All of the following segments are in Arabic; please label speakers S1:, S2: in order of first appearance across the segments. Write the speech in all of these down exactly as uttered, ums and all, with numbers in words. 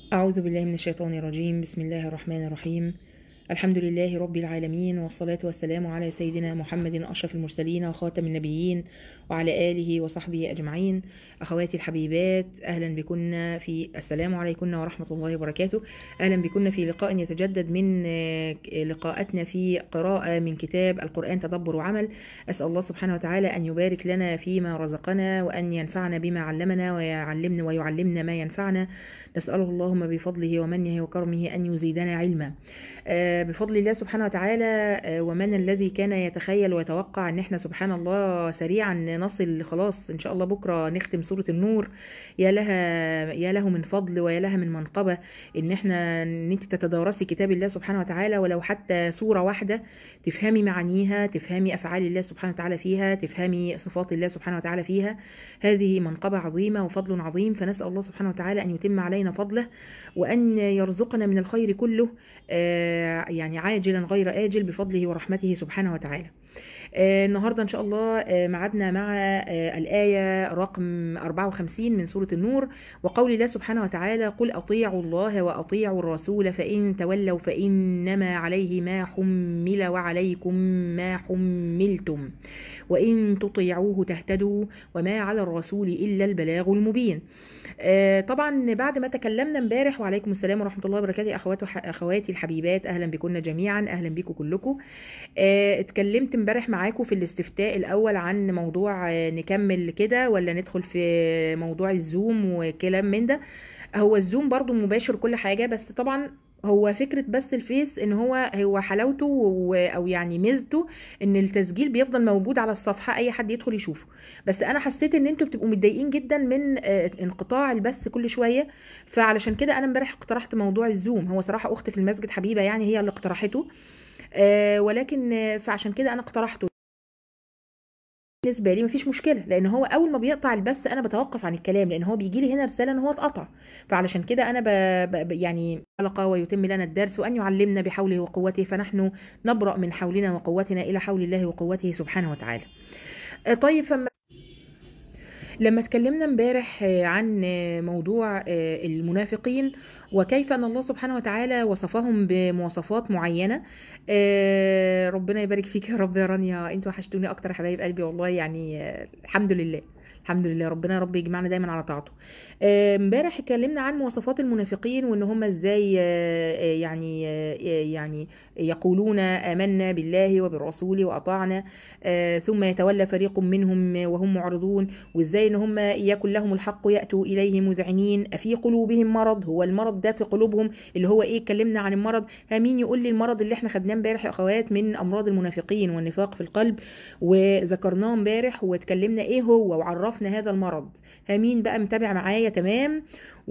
S1: أعوذ بالله من الشيطان الرجيم. بسم الله الرحمن الرحيم. الحمد لله رب العالمين، والصلاة والسلام على سيدنا محمد أشرف المرسلين وخاتم النبيين وعلى آله وصحبه أجمعين. أخواتي الحبيبات، أهلا بكن في السلام عليكم ورحمة الله وبركاته. أهلا بكن في لقاء يتجدد من لقاءاتنا في قراءة من كتاب القرآن تدبر وعمل. أسأل الله سبحانه وتعالى أن يبارك لنا فيما رزقنا، وأن ينفعنا بما علمنا، ويعلمنا ويعلمنا ما ينفعنا. نسأله اللهم بفضله ومنه وكرمه أن يزيدنا علما. بفضل الله سبحانه وتعالى. ومن الذي كان يتخيل ويتوقع ان احنا سبحان الله سريعا نصل خلاص ان شاء الله بكره نختم سورة النور. يا لها يا له من فضل ويا لها من منقبة ان احنا ان انت تتدارسي كتاب الله سبحانه وتعالى، ولو حتى سورة واحدة تفهمي معانيها، تفهمي افعال الله سبحانه وتعالى فيها، تفهمي صفات الله سبحانه وتعالى فيها. هذه منقبة عظيمة وفضل عظيم، فنسأل الله سبحانه وتعالى ان يتم علينا فضله، وان يرزقنا من الخير كله يعني عاجلا غير آجل بفضله ورحمته سبحانه وتعالى. آه النهاردة إن شاء الله آه معدنا مع آه الآية رقم أربعة وخمسين من سورة النور، وقول الله سبحانه وتعالى: قل أطيعوا الله وأطيعوا الرسول فإن تولوا فإنما عليه ما حمل وعليكم ما حملتم وإن تطيعوه تهتدوا وما على الرسول إلا البلاغ المبين. آه طبعا بعد ما تكلمنا امبارح، وعليكم السلام ورحمة الله وبركاته أخوات أخواتي الحبيبات، أهلا بكم جميعا، أهلا بكم كلكم. آه اتكلمت امبارح معاكم في الاستفتاء الأول عن موضوع آه نكمل كده ولا ندخل في موضوع الزوم وكلام من ده. هو الزوم برضو مباشر كل حاجة، بس طبعا هو فكرة بس الفيس ان هو هو حلاوته او يعني ميزته ان التسجيل بيفضل موجود على الصفحة، اي حد يدخل يشوفه. بس انا حسيت ان انتوا بتبقوا متضايقين جدا من انقطاع البث كل شوية، فعلشان كده انا امبارح اقترحت موضوع الزوم. هو صراحة اختي في المسجد حبيبة يعني هي اللي اقترحته، ولكن فعشان كده انا اقترحته. بالنسبه لي مفيش مشكله، لان هو اول ما بيقطع البث انا بتوقف عن الكلام، لان هو بيجي لي هنا رساله ان هو اتقطع. فعلشان كده انا ب... ب... يعني حلقه ويتم لنا الدرس وان يعلمنا بحوله وقوته، فنحن نبرأ من حولنا وقوتنا الى حول الله وقوته سبحانه وتعالى. طيب، فما لما اتكلمنا امبارح عن موضوع المنافقين وكيف ان الله سبحانه وتعالى وصفهم بمواصفات معينه، ربنا يبارك فيك يا رب يا رانيا، انتوا وحشتوني اكتر يا حبايب قلبي والله. يعني الحمد لله الحمد لله، ربنا يا رب يجمعنا دايما على طاعته. امبارح اتكلمنا عن مواصفات المنافقين وان هم ازاي يعني يعني يقولون آمنا بالله وبالرسول وأطعنا ثم يتولى فريق منهم وهم معرضون، وازاي ان هم يكن لهم الحق يأتوا إليه مذعنين أفي قلوبهم مرض. هو المرض ده في قلوبهم اللي هو ايه؟ اتكلمنا عن المرض. مين يقول لي المرض اللي احنا خدناه امبارح يا اخوات من امراض المنافقين والنفاق في القلب، وذكرناه امبارح واتكلمنا ايه هو وعرفنا هذا المرض. مين بقى متابع معايا؟ تمام.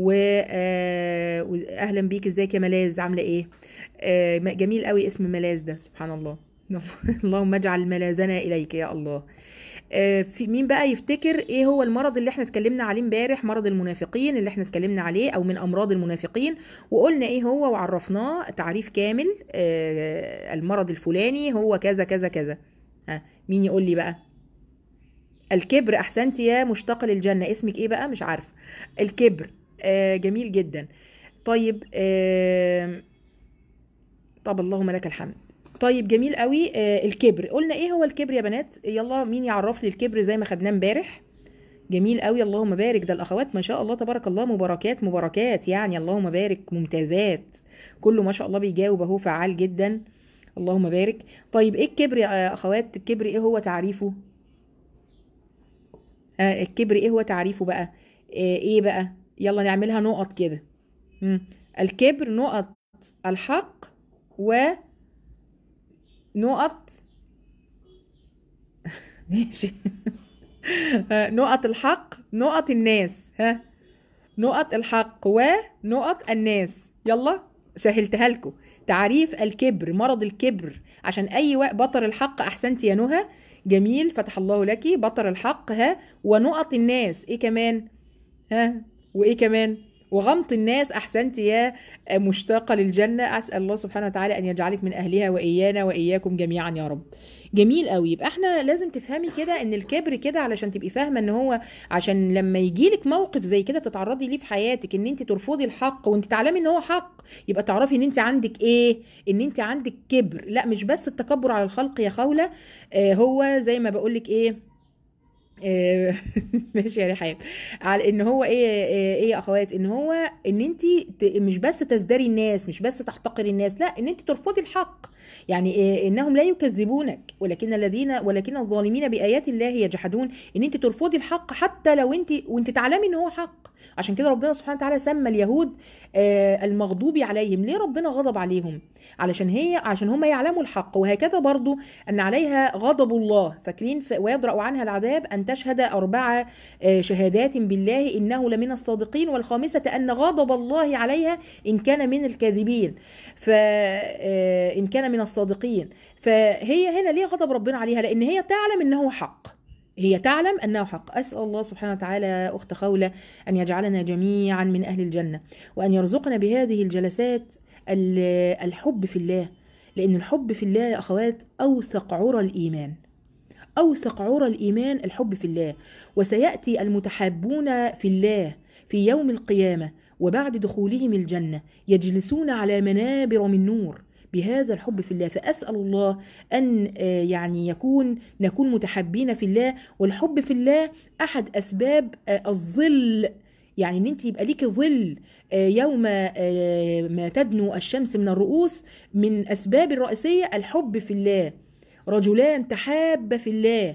S1: واهلا بيك، ازيك يا ملاذ، عامله ايه؟ آه جميل قوي اسم ملاذ ده، سبحان الله. اللهم اجعل ملاذنا اليك يا الله. آه في مين بقى يفتكر ايه هو المرض اللي احنا اتكلمنا عليه امبارح؟ مرض المنافقين اللي احنا اتكلمنا عليه او من امراض المنافقين، وقلنا ايه هو وعرفناه تعريف كامل. آه المرض الفلاني هو كذا كذا كذا. ها مين يقول لي بقى؟ الكبر. احسنتي يا مشتاقه للجنه. اسمك ايه بقى؟ مش عارفه. الكبر. آه جميل جدا. طيب آه طب اللهم لك الحمد. طيب جميل قوي. آه الكبر قلنا ايه هو الكبر يا بنات؟ يلا مين يعرف لي الكبر زي ما خدناه امبارح؟ جميل قوي، اللهم بارك. ده الاخوات ما شاء الله تبارك الله مباركات مباركات، يعني اللهم بارك، ممتازات. كله ما شاء الله بيجاوب اهو، فعال جدا، اللهم بارك. طيب ايه الكبر يا اخوات؟ الكبر ايه هو تعريفه؟ آه الكبر ايه هو تعريفه بقى؟ آه ايه بقى؟ يلا نعملها نقط كده. مم. الكبر نقط الحق ونقط ماشي. نقط الحق نقط الناس. ها نقط الحق ونقط الناس. يلا سهلتها لكم. تعريف الكبر، مرض الكبر، عشان اي وقت بطر الحق. احسنت يا نهى، جميل، فتح الله لك. بطر الحق، ها، ونقط الناس، ايه كمان؟ ها وايه كمان؟ وغمط الناس. احسنت يا مشتاقه للجنه، اسال الله سبحانه وتعالى ان يجعلك من اهلها وايانا واياكم جميعا يا رب. جميل قوي. يبقى احنا لازم تفهمي كده ان الكبر كده، علشان تبقي فاهمه ان هو عشان لما يجيلك موقف زي كده تتعرضي ليه في حياتك، ان انت ترفضي الحق وانت تعلمي ان هو حق، يبقى تعرفي ان انت عندك ايه، ان انت عندك كبر. لا مش بس التكبر على الخلق يا خولة، آه هو زي ما بقولك ايه، آه، ماشي يا رحاب، على ان هو ايه، ايه إيه يا اخوات، ان هو ان انت مش بس تزدري الناس، مش بس تحتقري الناس، لا ان انت ترفضي الحق. يعني إيه؟ انهم لا يكذبونك ولكن الذين ولكن الظالمين بايات الله يجحدون. ان انت ترفضي الحق حتى لو انت وانت تعلمي ان هو حق. عشان كده ربنا سبحانه وتعالى سمى اليهود آه المغضوب عليهم. ليه ربنا غضب عليهم؟ علشان هي عشان هم يعلموا الحق. وهكذا برضو ان عليها غضب الله، فاكرين ويدرأ عنها العذاب ان تشهد اربع شهادات بالله انه لمن الصادقين، والخامسه ان غضب الله عليها ان كان من الكاذبين، فان كان من الصادقين. فهي هنا ليه غضب ربنا عليها؟ لان هي تعلم انه حق، هي تعلم انه حق. اسال الله سبحانه وتعالى اخت خولة ان يجعلنا جميعا من اهل الجنه، وان يرزقنا بهذه الجلسات الحب في الله. لان الحب في الله يا اخوات اوثق عرى الايمان، أوثق عرى الإيمان الحب في الله. وسيأتي المتحابون في الله في يوم القيامة وبعد دخولهم الجنة يجلسون على منابر من نور بهذا الحب في الله. فأسأل الله أن يعني يكون نكون متحابين في الله. والحب في الله أحد أسباب الظل، يعني ان انت يبقى ليكي ظل يوم ما تدنو الشمس من الرؤوس. من أسباب الرئيسية الحب في الله. رجلان تحابا في الله،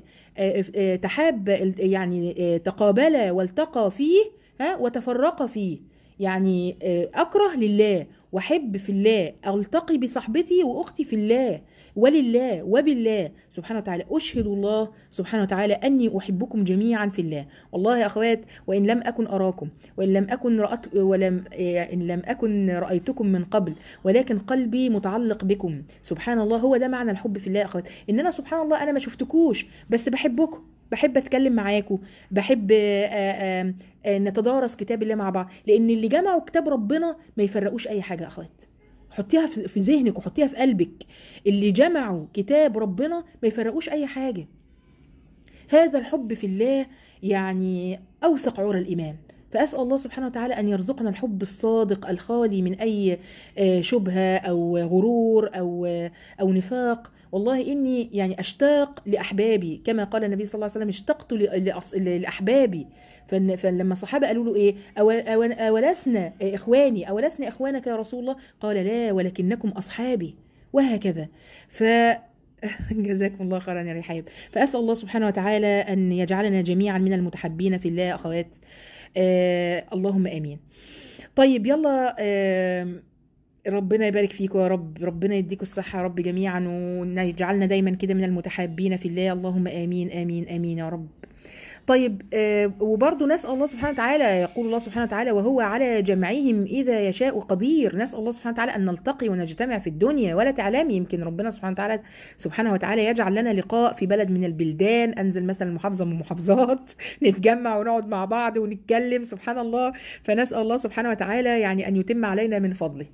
S1: تحاب يعني تقابلا والتقى فيه ها وتفرقا فيه. يعني أكره لله وحب في الله، ألتقي بصحبتي وأختي في الله ولله وبالله سبحانه وتعالى. أشهد الله سبحانه وتعالى أني أحبكم جميعا في الله. والله يا أخوات، وإن لم أكن أراكم وإن لم أكن رأت ولم إن لم أكن رأيتكم من قبل، ولكن قلبي متعلق بكم. سبحان الله، هو ده معنى الحب في الله يا أخوات. إن أنا سبحان الله أنا ما شفتكوش بس بحبكم، بحب اتكلم معاكم، بحب آآ آآ نتدارس كتاب الله مع بعض. لان اللي جمعوا كتاب ربنا ما يفرقوش اي حاجه يا اخوات. حطيها في ذهنك وحطيها في قلبك، اللي جمعوا كتاب ربنا ما يفرقوش اي حاجه. هذا الحب في الله يعني اوثق عرى الايمان. فأسأل الله سبحانه وتعالى أن يرزقنا الحب الصادق الخالي من أي شبهة أو غرور أو أو نفاق. والله إني يعني أشتاق لأحبابي، كما قال النبي صلى الله عليه وسلم اشتقت لأحبابي. فلما الصحابة قالوا له إيه، أولسنا إخواني أولسنا إخوانك يا رسول الله؟ قال لا ولكنكم أصحابي. وهكذا. ف جزاكم الله خيرا يا رحاب. فأسأل الله سبحانه وتعالى أن يجعلنا جميعا من المتحبين في الله أخوات. آه اللهم آمين. طيب يلا، آه ربنا يبارك فيكم يا رب، ربنا يديكم الصحة يا رب جميعا، ويجعلنا دايما كده من المتحابين في الله. اللهم آمين آمين آمين يا رب. طيب آه وبرضو نسأل الله سبحانه وتعالى، يقول الله سبحانه وتعالى وهو على جمعهم إذا يشاء قدير. نسأل الله سبحانه وتعالى أن نلتقي ونجتمع في الدنيا ولا تعلمي، يمكن ربنا سبحانه وتعالى سبحانه وتعالى يجعل لنا لقاء في بلد من البلدان، أنزل مثلا محافظة من المحافظات نتجمع ونقعد مع بعض ونتكلم سبحان الله. فنسأل الله سبحانه وتعالى يعني أن يتم علينا من فضله.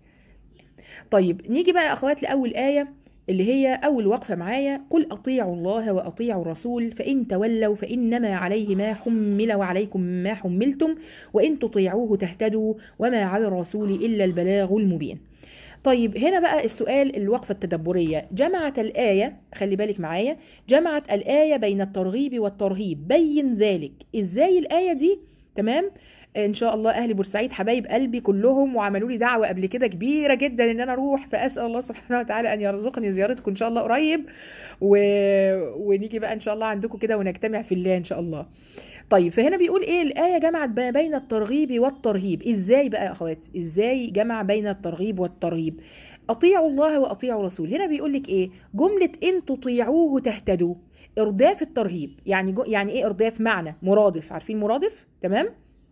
S1: طيب نيجي بقى يا أخوات لأول آية اللي هي أول وقفة معايا. قل أطيعوا الله وأطيعوا الرسول فإن تولوا فإنما عليه ما حمل وعليكم ما حملتم وإن تطيعوه تهتدوا وما على الرسول إلا البلاغ المبين. طيب هنا بقى السؤال، الوقفة التدبرية. جمعت الآية، خلي بالك معايا، جمعت الآية بين الترغيب والترهيب. بين ذلك إزاي الآية دي؟ تمام؟ ان شاء الله اهل بورسعيد حبايب قلبي كلهم، وعملوا لي دعوه قبل كده كبيره جدا ان انا اروح. فاسال الله سبحانه وتعالى ان يرزقني زيارتكم ان شاء الله قريب، و... ونيجي بقى ان شاء الله عندكم كده ونجتمع في الله ان شاء الله. طيب فهنا بيقول ايه الايه؟ جمعت بين الترغيب والترهيب. ازاي بقى يا اخوات؟ ازاي جمع بين الترغيب والترهيب؟ اطيعوا الله واطيعوا الرسول. هنا بيقول لك ايه؟ جمله ان تطيعوه تهتدوا، ارداف الترهيب. يعني جو... يعني ايه ارداف؟ معنى مرادف، عارفين مرادف؟ تمام.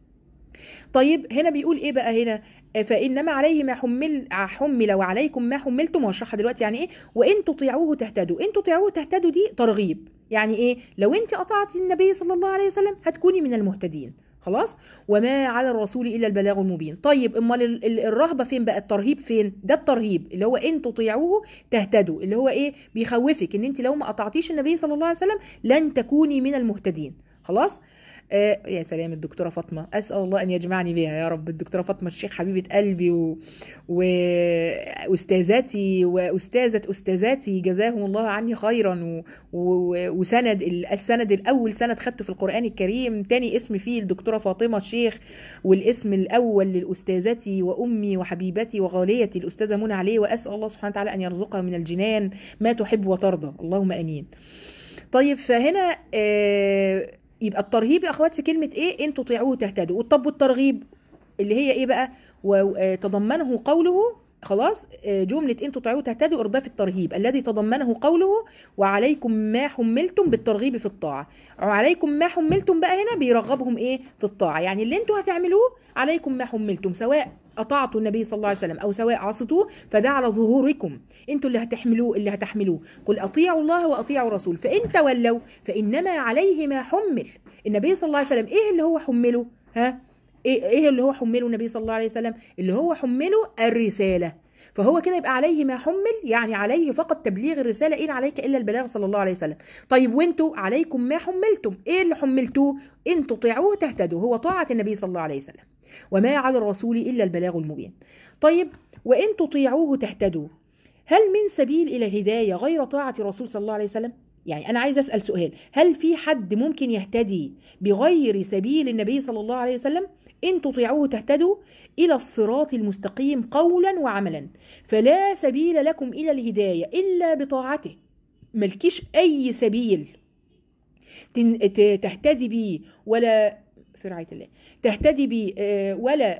S1: طيب هنا بيقول ايه بقى؟ هنا فانما عليه ما حمل حمل وعليكم ما حملتم، واشرحها دلوقتي يعني ايه. وان تطيعوه تهتدوا، ان تطيعوه تهتدوا دي ترغيب. يعني ايه؟ لو انت اطعتي النبي صلى الله عليه وسلم هتكوني من المهتدين. خلاص. وما على الرسول الا البلاغ المبين. طيب امال الرهبه فين بقى؟ الترهيب فين؟ ده الترهيب اللي هو ان تطيعوه تهتدوا، اللي هو ايه؟ بيخوفك ان انت لو ما قطعتيش النبي صلى الله عليه وسلم لن تكوني من المهتدين. خلاص. آه يا سلام الدكتوره فاطمه، اسال الله ان يجمعني بها يا رب. الدكتوره فاطمه الشيخ حبيبه قلبي و... واستاذتي واستاذه استاذاتي جزاهم الله عني خيرا و... و... وسند السند الاول سند خدته في القران الكريم، تاني اسم فيه الدكتوره فاطمه الشيخ، والاسم الاول لاستاذتي وامي وحبيبتي وغاليتي الاستاذه منى عليه، واسال الله سبحانه وتعالى ان يرزقها من الجنان ما تحب وترضى، اللهم امين. طيب فهنا آه يبقى الترهيب يا اخوات في كلمه ايه؟ ان تطيعوه تهتدوا. والطب والترغيب اللي هي ايه بقى؟ وتضمنه قوله، خلاص، جمله ان تطيعوه تهتدوا ارداف الترهيب الذي تضمنه قوله وعليكم ما حملتم بالترغيب في الطاعه. وعليكم ما حملتم بقى هنا بيرغبهم ايه؟ في الطاعه، يعني اللي انتوا هتعملوه عليكم ما حملتم، سواء اطعتوا النبي صلى الله عليه وسلم او سواء عصيتوه فده على ظهوركم، انتوا اللي هتحملوه اللي هتحملوه. قل اطيعوا الله واطيعوا الرسول فان تولوا فانما عليه ما حمل. النبي صلى الله عليه وسلم ايه اللي هو حمله؟ ها؟ ايه ايه اللي هو حمله النبي صلى الله عليه وسلم؟ اللي هو حمله الرساله، فهو كده يبقى عليه ما حمل، يعني عليه فقط تبليغ الرساله، ان عليك الا البلاغ صلى الله عليه وسلم. طيب وانتوا عليكم ما حملتم، ايه اللي حملتوه؟ ان تطيعوه تهتدوا، هو طاعه النبي صلى الله عليه وسلم. وما على الرسول الا البلاغ المبين. طيب وان تطيعوه تهتدوا، هل من سبيل الى الهدايه غير طاعه الرسول صلى الله عليه وسلم؟ يعني انا عايز اسال سؤال، هل في حد ممكن يهتدي بغير سبيل النبي صلى الله عليه وسلم؟ إن تطيعوه تهتدوا إلى الصراط المستقيم قولا وعملا، فلا سبيل لكم إلى الهداية إلا بطاعته. ملكيش أي سبيل تهتدي به ولا في رعاية الله تهتدي به ولا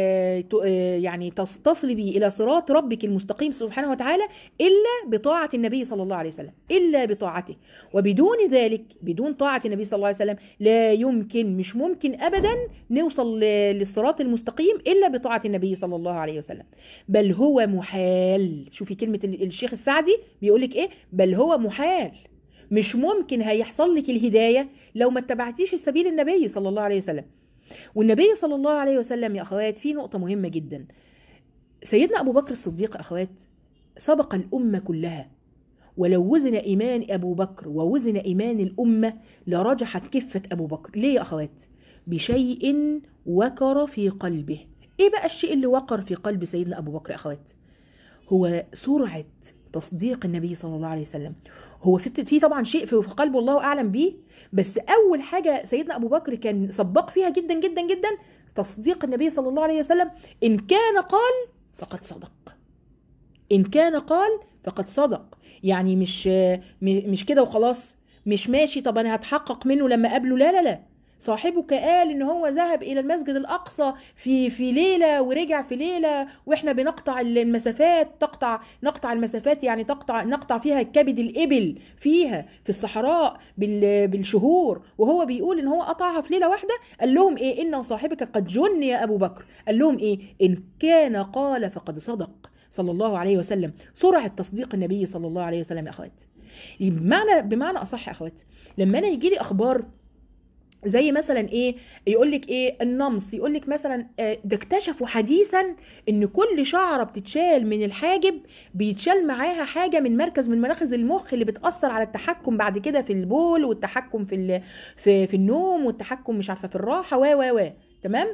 S1: يعني تصل به إلى صراط ربك المستقيم سبحانه وتعالى إلا بطاعة النبي صلى الله عليه وسلم، إلا بطاعته. وبدون ذلك، بدون طاعة النبي صلى الله عليه وسلم لا يمكن، مش ممكن أبدا نوصل للصراط المستقيم إلا بطاعة النبي صلى الله عليه وسلم، بل هو محال. شوفي كلمة الشيخ السعدي بيقولك إيه؟ بل هو محال، مش ممكن هيحصل لك الهداية لو ما اتبعتيش السبيل النبي صلى الله عليه وسلم. والنبي صلى الله عليه وسلم يا أخوات في نقطة مهمة جدا، سيدنا أبو بكر الصديق أخوات سبق الأمة كلها، ولو وزن إيمان أبو بكر ووزن إيمان الأمة لرجحت كفة أبو بكر. ليه يا أخوات؟ بشيء وقر في قلبه. إيه بقى الشيء اللي وقر في قلب سيدنا أبو بكر يا أخوات؟ هو سرعة تصديق النبي صلى الله عليه وسلم. هو في طبعا شيء في قلبه الله اعلم بيه، بس اول حاجه سيدنا ابو بكر كان سباق فيها جدا جدا جدا تصديق النبي صلى الله عليه وسلم. ان كان قال فقد صدق، ان كان قال فقد صدق، يعني مش مش كده وخلاص، مش ماشي طب انا هتحقق منه لما اقابله، لا لا لا. صاحبك قال ان هو ذهب الى المسجد الاقصى في في ليله ورجع في ليله، واحنا بنقطع المسافات، تقطع نقطع المسافات يعني تقطع نقطع فيها كبد الابل فيها في الصحراء بالشهور، وهو بيقول ان هو قطعها في ليله واحده. قال لهم ايه؟ ان صاحبك قد جن يا ابو بكر. قال لهم ايه؟ ان كان قال فقد صدق صلى الله عليه وسلم. سرعه تصديق النبي صلى الله عليه وسلم يا اخوات. بمعنى بمعنى اصح يا اخوات، لما انا يجي لي اخبار زي مثلا ايه، يقول لك ايه النمص، يقول لك مثلا ده اكتشفوا حديثا ان كل شعره بتتشال من الحاجب بيتشال معاها حاجه من مركز من مراكز المخ اللي بتاثر على التحكم بعد كده في البول والتحكم في في في النوم والتحكم مش عارفه في الراحه و و و تمام.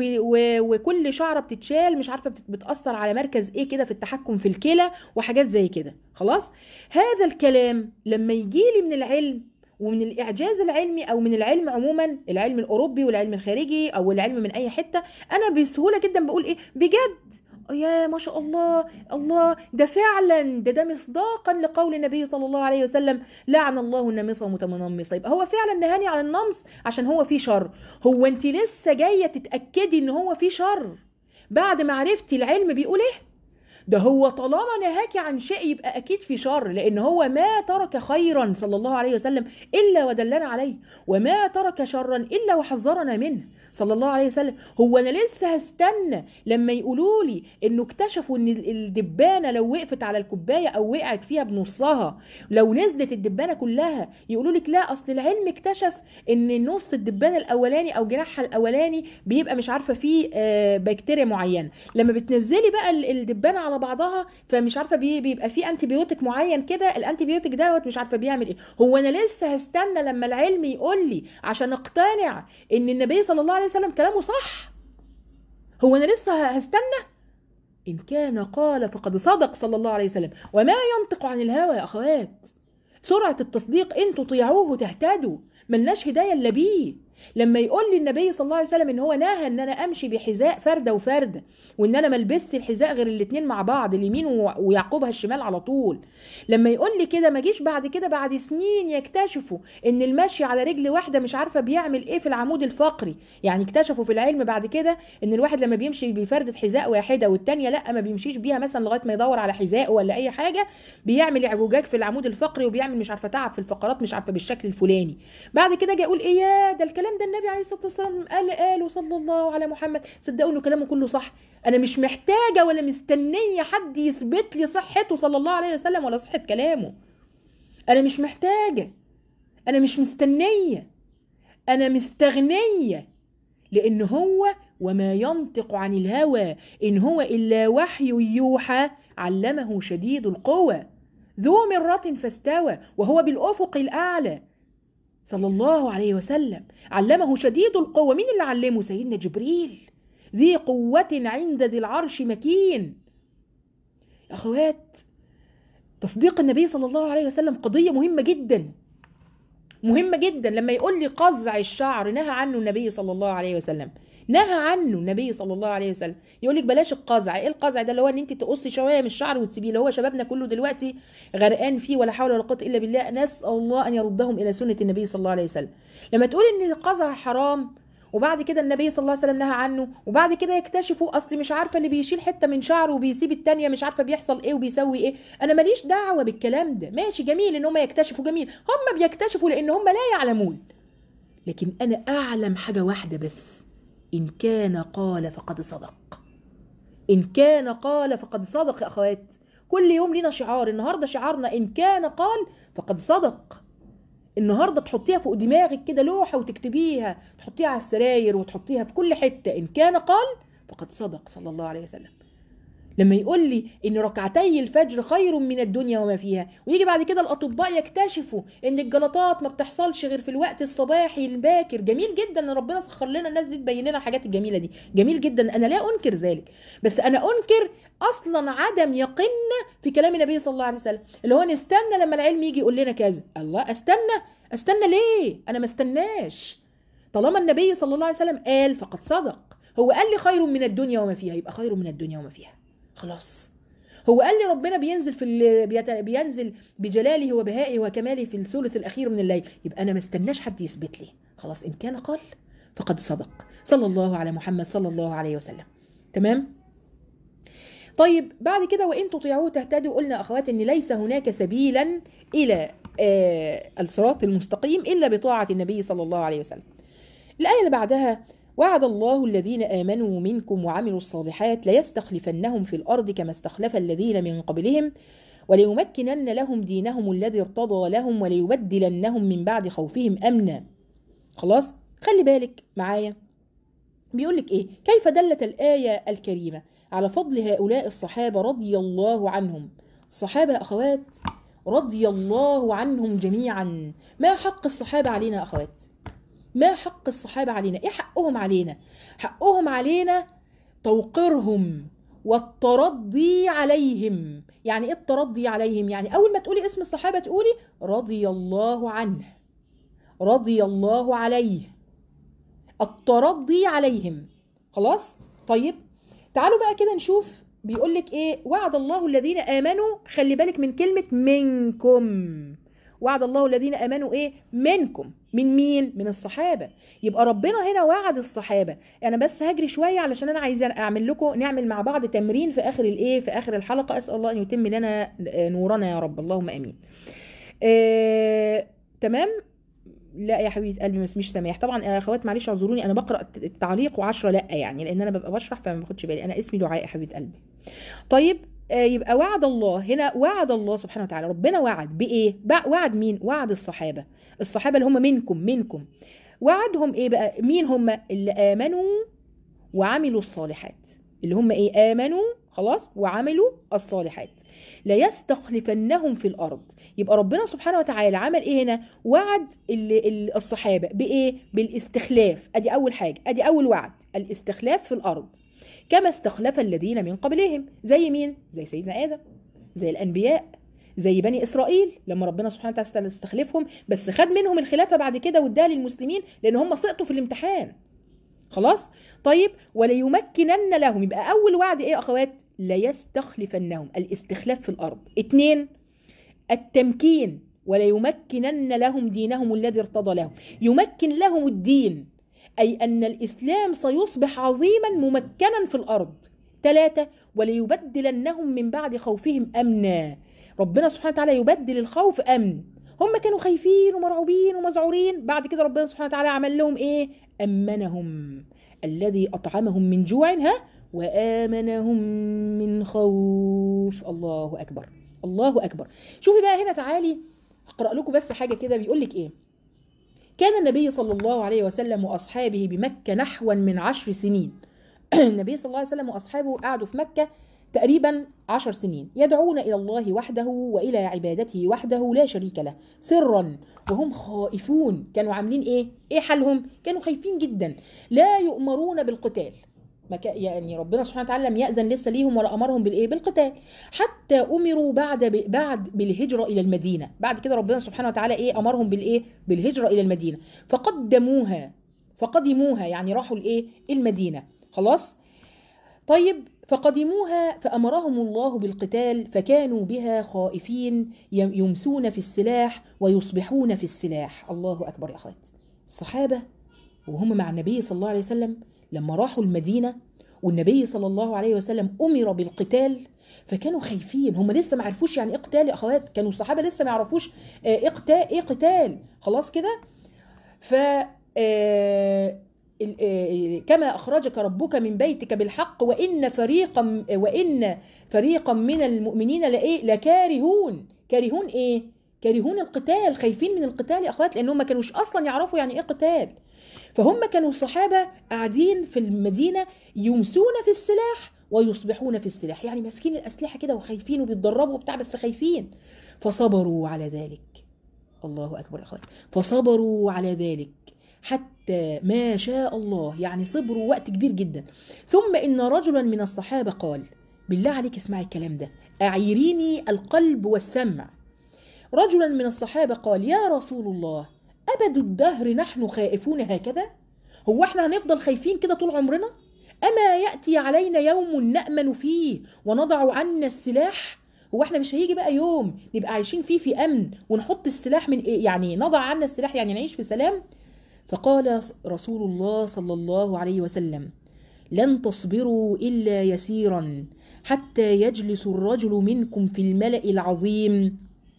S1: وكل شعره بتتشال مش عارفه بتاثر على مركز ايه كده في التحكم في الكلى وحاجات زي كده. خلاص، هذا الكلام لما يجي لي من العلم ومن الإعجاز العلمي أو من العلم عموما، العلم الأوروبي والعلم الخارجي أو العلم من أي حتة، أنا بسهولة جدا بقول إيه؟ بجد يا ما شاء الله، الله ده فعلا ده ده مصداقا لقول النبي صلى الله عليه وسلم لعن الله النامصة ومتنمصة. يبقى هو فعلا نهاني عن النمص عشان هو فيه شر. هو أنت لسه جاية تتأكدي إن هو فيه شر بعد ما عرفتي العلم بيقول إيه؟ ده هو طالما نهاكي عن شيء يبقى اكيد في شر، لان هو ما ترك خيرا صلى الله عليه وسلم الا ودلنا عليه، وما ترك شرا الا وحذرنا منه صلى الله عليه وسلم. هو انا لسه هستنى لما يقولوا لي انه اكتشفوا ان الدبانه لو وقفت على الكوبايه او وقعت فيها بنصها لو نزلت الدبانه كلها يقولوا لك لا اصل العلم اكتشف ان نص الدبانه الاولاني او جناحها الاولاني بيبقى مش عارفه فيه آه بكتيريا معينه، لما بتنزلي بقى الدبانه على بعضها فمش عارفه بيبقى فيه انتي بيوتيك معين كده، الانتي بيوتيك دوت مش عارفه بيعمل ايه. هو انا لسه هستنى لما العلم يقول لي عشان اقتنع ان النبي صلى الله عليه وسلم كلامه صح؟ هو انا لسه هستنى؟ ان كان قال فقد صدق صلى الله عليه وسلم، وما ينطق عن الهوى يا اخوات. سرعه التصديق ان تطيعوه تهتدوا، ملناش هدايه الا بيه. لما يقول لي النبي صلى الله عليه وسلم ان هو نهى ان انا امشي بحذاء فرده وفرده، وان انا ما البسش الحذاء غير الاثنين مع بعض اليمين ويعقبها الشمال على طول، لما يقول لي كده ما جيش بعد كده بعد سنين يكتشفوا ان المشي على رجل واحده مش عارفه بيعمل ايه في العمود الفقري. يعني اكتشفوا في العلم بعد كده ان الواحد لما بيمشي بفرده حذاء واحده والثانيه لا ما بيمشيش بيها مثلا لغايه ما يدور على حذاء ولا اي حاجه، بيعمل اعوجاج في العمود الفقري وبيعمل مش عارفه تعب في الفقرات مش عارفه بالشكل الفلاني. بعد كده اجي اقول ايه يا ده الكلام ده النبي عليه الصلاه والسلام قال قاله صلى الله على محمد، صدقوا انه كلامه كله صح. انا مش محتاجه ولا مستنيه حد يثبت لي صحته صلى الله عليه وسلم ولا صحه كلامه. انا مش محتاجه، انا مش مستنيه، انا مستغنيه، لان هو وما ينطق عن الهوى ان هو الا وحي يوحى علمه شديد القوى ذو مرة فاستوى وهو بالافق الاعلى صلى الله عليه وسلم. علمه شديد القوة، مين اللي علمه؟ سيدنا جبريل، ذي قوة عند ذي العرش مكين. أخوات، تصديق النبي صلى الله عليه وسلم قضية مهمة جدا مهمة جدا. لما يقول لي قزع الشعر نهى عنه النبي صلى الله عليه وسلم، نهى عنه النبي صلى الله عليه وسلم. يقول لك بلاش القزع. ايه القزع ده؟ اللي هو ان انت تقصي شويه من الشعر وتسيبيه، اللي هو شبابنا كله دلوقتي غرقان فيه ولا حول ولا قوه الا بالله. نسال الله ان يردهم الى سنه النبي صلى الله عليه وسلم. لما تقول ان القزع حرام وبعد كده النبي صلى الله عليه وسلم نهى عنه، وبعد كده يكتشفوا اصل مش عارفه اللي بيشيل حته من شعره وبيسيب الثانيه مش عارفه بيحصل ايه وبيسوي ايه. انا ماليش دعوه بالكلام ده، ماشي جميل ان هم يكتشفوا، جميل هم بيكتشفوا لان هم لا يعلمون، لكن انا اعلم حاجه واحده بس، إن كان قال فقد صدق. إن كان قال فقد صدق يا أخوات. كل يوم لنا شعار. النهاردة شعارنا إن كان قال فقد صدق. النهاردة تحطيها فوق دماغك كده لوحة وتكتبيها، تحطيها على السراير وتحطيها بكل حتة، إن كان قال فقد صدق صلى الله عليه وسلم. لما يقول لي ان ركعتي الفجر خير من الدنيا وما فيها، ويجي بعد كده الاطباء يكتشفوا ان الجلطات ما بتحصلش غير في الوقت الصباحي الباكر. جميل جدا ان ربنا سخر لنا الناس دي تبين لنا الحاجات الجميله دي، جميل جدا، انا لا انكر ذلك، بس انا انكر اصلا عدم يقيننا في كلام النبي صلى الله عليه وسلم، اللي هو نستنى لما العلم يجي يقول لنا كذا. الله، استنى استنى ليه؟ انا ما استناش. طالما النبي صلى الله عليه وسلم قال فقد صدق. هو قال لي خير من الدنيا وما فيها، يبقى خير من الدنيا وما فيها خلاص. هو قال لي ربنا بينزل في بيت... بينزل بجلاله وبهائه وكماله في الثلث الاخير من الليل، يبقى انا ما استناش حد يثبت لي، خلاص ان كان قال فقد صدق صلى الله على محمد صلى الله عليه وسلم. تمام؟ طيب بعد كده وان تطيعوه تهتدوا. قلنا اخوات ان ليس هناك سبيلا الى آه الصراط المستقيم الا بطاعه النبي صلى الله عليه وسلم. الايه اللي بعدها وعد الله الذين آمنوا منكم وعملوا الصالحات ليستخلفنهم في الأرض كما استخلف الذين من قبلهم وليمكنن لهم دينهم الذي ارتضى لهم وليبدلنهم من بعد خوفهم أمنا. خلاص، خلي بالك معايا، بيقولك إيه؟ كيف دلت الآية الكريمة على فضل هؤلاء الصحابة رضي الله عنهم. الصحابة أخوات رضي الله عنهم جميعا. ما حق الصحابة علينا أخوات؟ ما حق الصحابة علينا؟ ايه حقهم علينا؟ حقهم علينا توقيرهم والترضي عليهم. يعني ايه الترضي عليهم؟ يعني اول ما تقولي اسم الصحابة تقولي رضي الله عنه، رضي الله عليه، الترضي عليهم. خلاص؟ طيب تعالوا بقى كده نشوف بيقولك ايه. وعد الله الذين آمنوا، خلي بالك من كلمة منكم، وعد الله الذين امنوا ايه منكم، من مين؟ من الصحابه. يبقى ربنا هنا وعد الصحابه. انا بس هجري شويه علشان انا عايزه اعمل لكم، نعمل مع بعض تمرين في اخر الايه في اخر الحلقه. اسال الله ان يتم لنا نورنا يا رب، اللهم امين. آه، تمام. لا يا حبيبه قلبي، بس مش سامح طبعا يا اخوات، معلش اعذروني، انا بقرا التعليق وعشرة لا يعني، لان انا ببقى بشرح فما باخدش بالي. انا اسمي دعاء يا حبيبه قلبي. طيب آه، يبقى وعد الله هنا، وعد الله سبحانه وتعالى، ربنا وعد بايه؟ وعد مين؟ وعد الصحابه. الصحابه اللي هم منكم منكم وعدهم ايه بقى؟ مين هم؟ اللي امنوا وعملوا الصالحات، اللي هم ايه؟ امنوا خلاص وعملوا الصالحات. ليستخلفنهم في الارض. يبقى ربنا سبحانه وتعالى عمل ايه هنا؟ وعد الصحابه بايه؟ بالاستخلاف. ادي اول حاجه، ادي اول وعد، الاستخلاف في الارض، كما استخلف الذين من قبلهم. زي مين؟ زي سيدنا ادم، زي الانبياء، زي بني اسرائيل لما ربنا سبحانه وتعالى استخلفهم، بس خد منهم الخلافه بعد كده واداها للمسلمين لان هم سقطوا في الامتحان. خلاص؟ طيب وليمكنن لهم. يبقى اول وعد ايه يا اخوات؟ ليستخلفنهم، الاستخلاف في الارض. اتنين، التمكين، وليمكنن لهم دينهم الذي ارتضى لهم. يمكن لهم الدين، اي ان الاسلام سيصبح عظيما ممكنا في الارض. ثلاثة، وليبدلنهم من بعد خوفهم امنا. ربنا سبحانه وتعالى يبدل الخوف امن. هم كانوا خايفين ومرعوبين ومذعورين، بعد كده ربنا سبحانه وتعالى عمل لهم ايه؟ امنهم، الذي اطعمهم من جوع ها وامنهم من خوف. الله اكبر، الله اكبر. شوفي بقى هنا، تعالي اقرا لكم بس حاجه كده. بيقول لك ايه؟ كان النبي صلى الله عليه وسلم واصحابه بمكه نحوا من عشر سنين. النبي صلى الله عليه وسلم واصحابه قعدوا في مكه تقريبا عشر سنين، يدعون إلى الله وحده وإلى عبادته وحده لا شريك له سرا وهم خائفون. كانوا عاملين إيه؟ إيه حالهم؟ كانوا خايفين جدا. لا يؤمرون بالقتال، يعني ربنا سبحانه وتعالى لم يأذن لسه ليهم ولا أمرهم بالإيه؟ بالقتال. حتى أمروا بعد بعد بالهجرة إلى المدينة. بعد كده ربنا سبحانه وتعالى إيه؟ أمرهم بالإيه؟ بالهجرة إلى المدينة. فقدموها، فقدموها يعني راحوا الإيه؟ المدينة. خلاص؟ طيب فقدموها فأمرهم الله بالقتال، فكانوا بها خائفين يمسون في السلاح ويصبحون في السلاح. الله أكبر يا أخوات. الصحابة وهم مع النبي صلى الله عليه وسلم لما راحوا المدينة والنبي صلى الله عليه وسلم أمر بالقتال، فكانوا خايفين. هم لسه ما عرفوش يعني إيه قتال يا أخوات، كانوا الصحابة لسه ما يعرفوش إيه قتال، إيه قتال. خلاص كده. ف كما أخرجك ربك من بيتك بالحق وإن فريقا وإن فريقا من المؤمنين لإيه؟ لكارهون. كارهون إيه؟ كارهون القتال، خايفين من القتال يا أخوات، لأنهم ما كانوش أصلا يعرفوا يعني إيه قتال. فهم كانوا الصحابة قاعدين في المدينة يمسون في السلاح ويصبحون في السلاح، يعني ماسكين الأسلحة كده وخايفين وبيتدربوا وبتاع بس خايفين. فصبروا على ذلك. الله أكبر يا أخوات. فصبروا على ذلك حتى ما شاء الله، يعني صبروا وقت كبير جدا. ثم إن رجلا من الصحابة قال، بالله عليك اسمعي الكلام ده، أعيريني القلب والسمع. رجلا من الصحابة قال يا رسول الله أبد الدهر نحن خائفون هكذا؟ هو احنا هنفضل خايفين كده طول عمرنا؟ أما يأتي علينا يوم نأمن فيه ونضع عنا السلاح؟ هو احنا مش هيجي بقى يوم نبقى عايشين فيه في أمن ونحط السلاح من إيه؟ يعني نضع عنا السلاح يعني نعيش في سلام؟ فقال رسول الله صلى الله عليه وسلم لن تصبروا إلا يسيرا حتى يجلس الرجل منكم في الملأ العظيم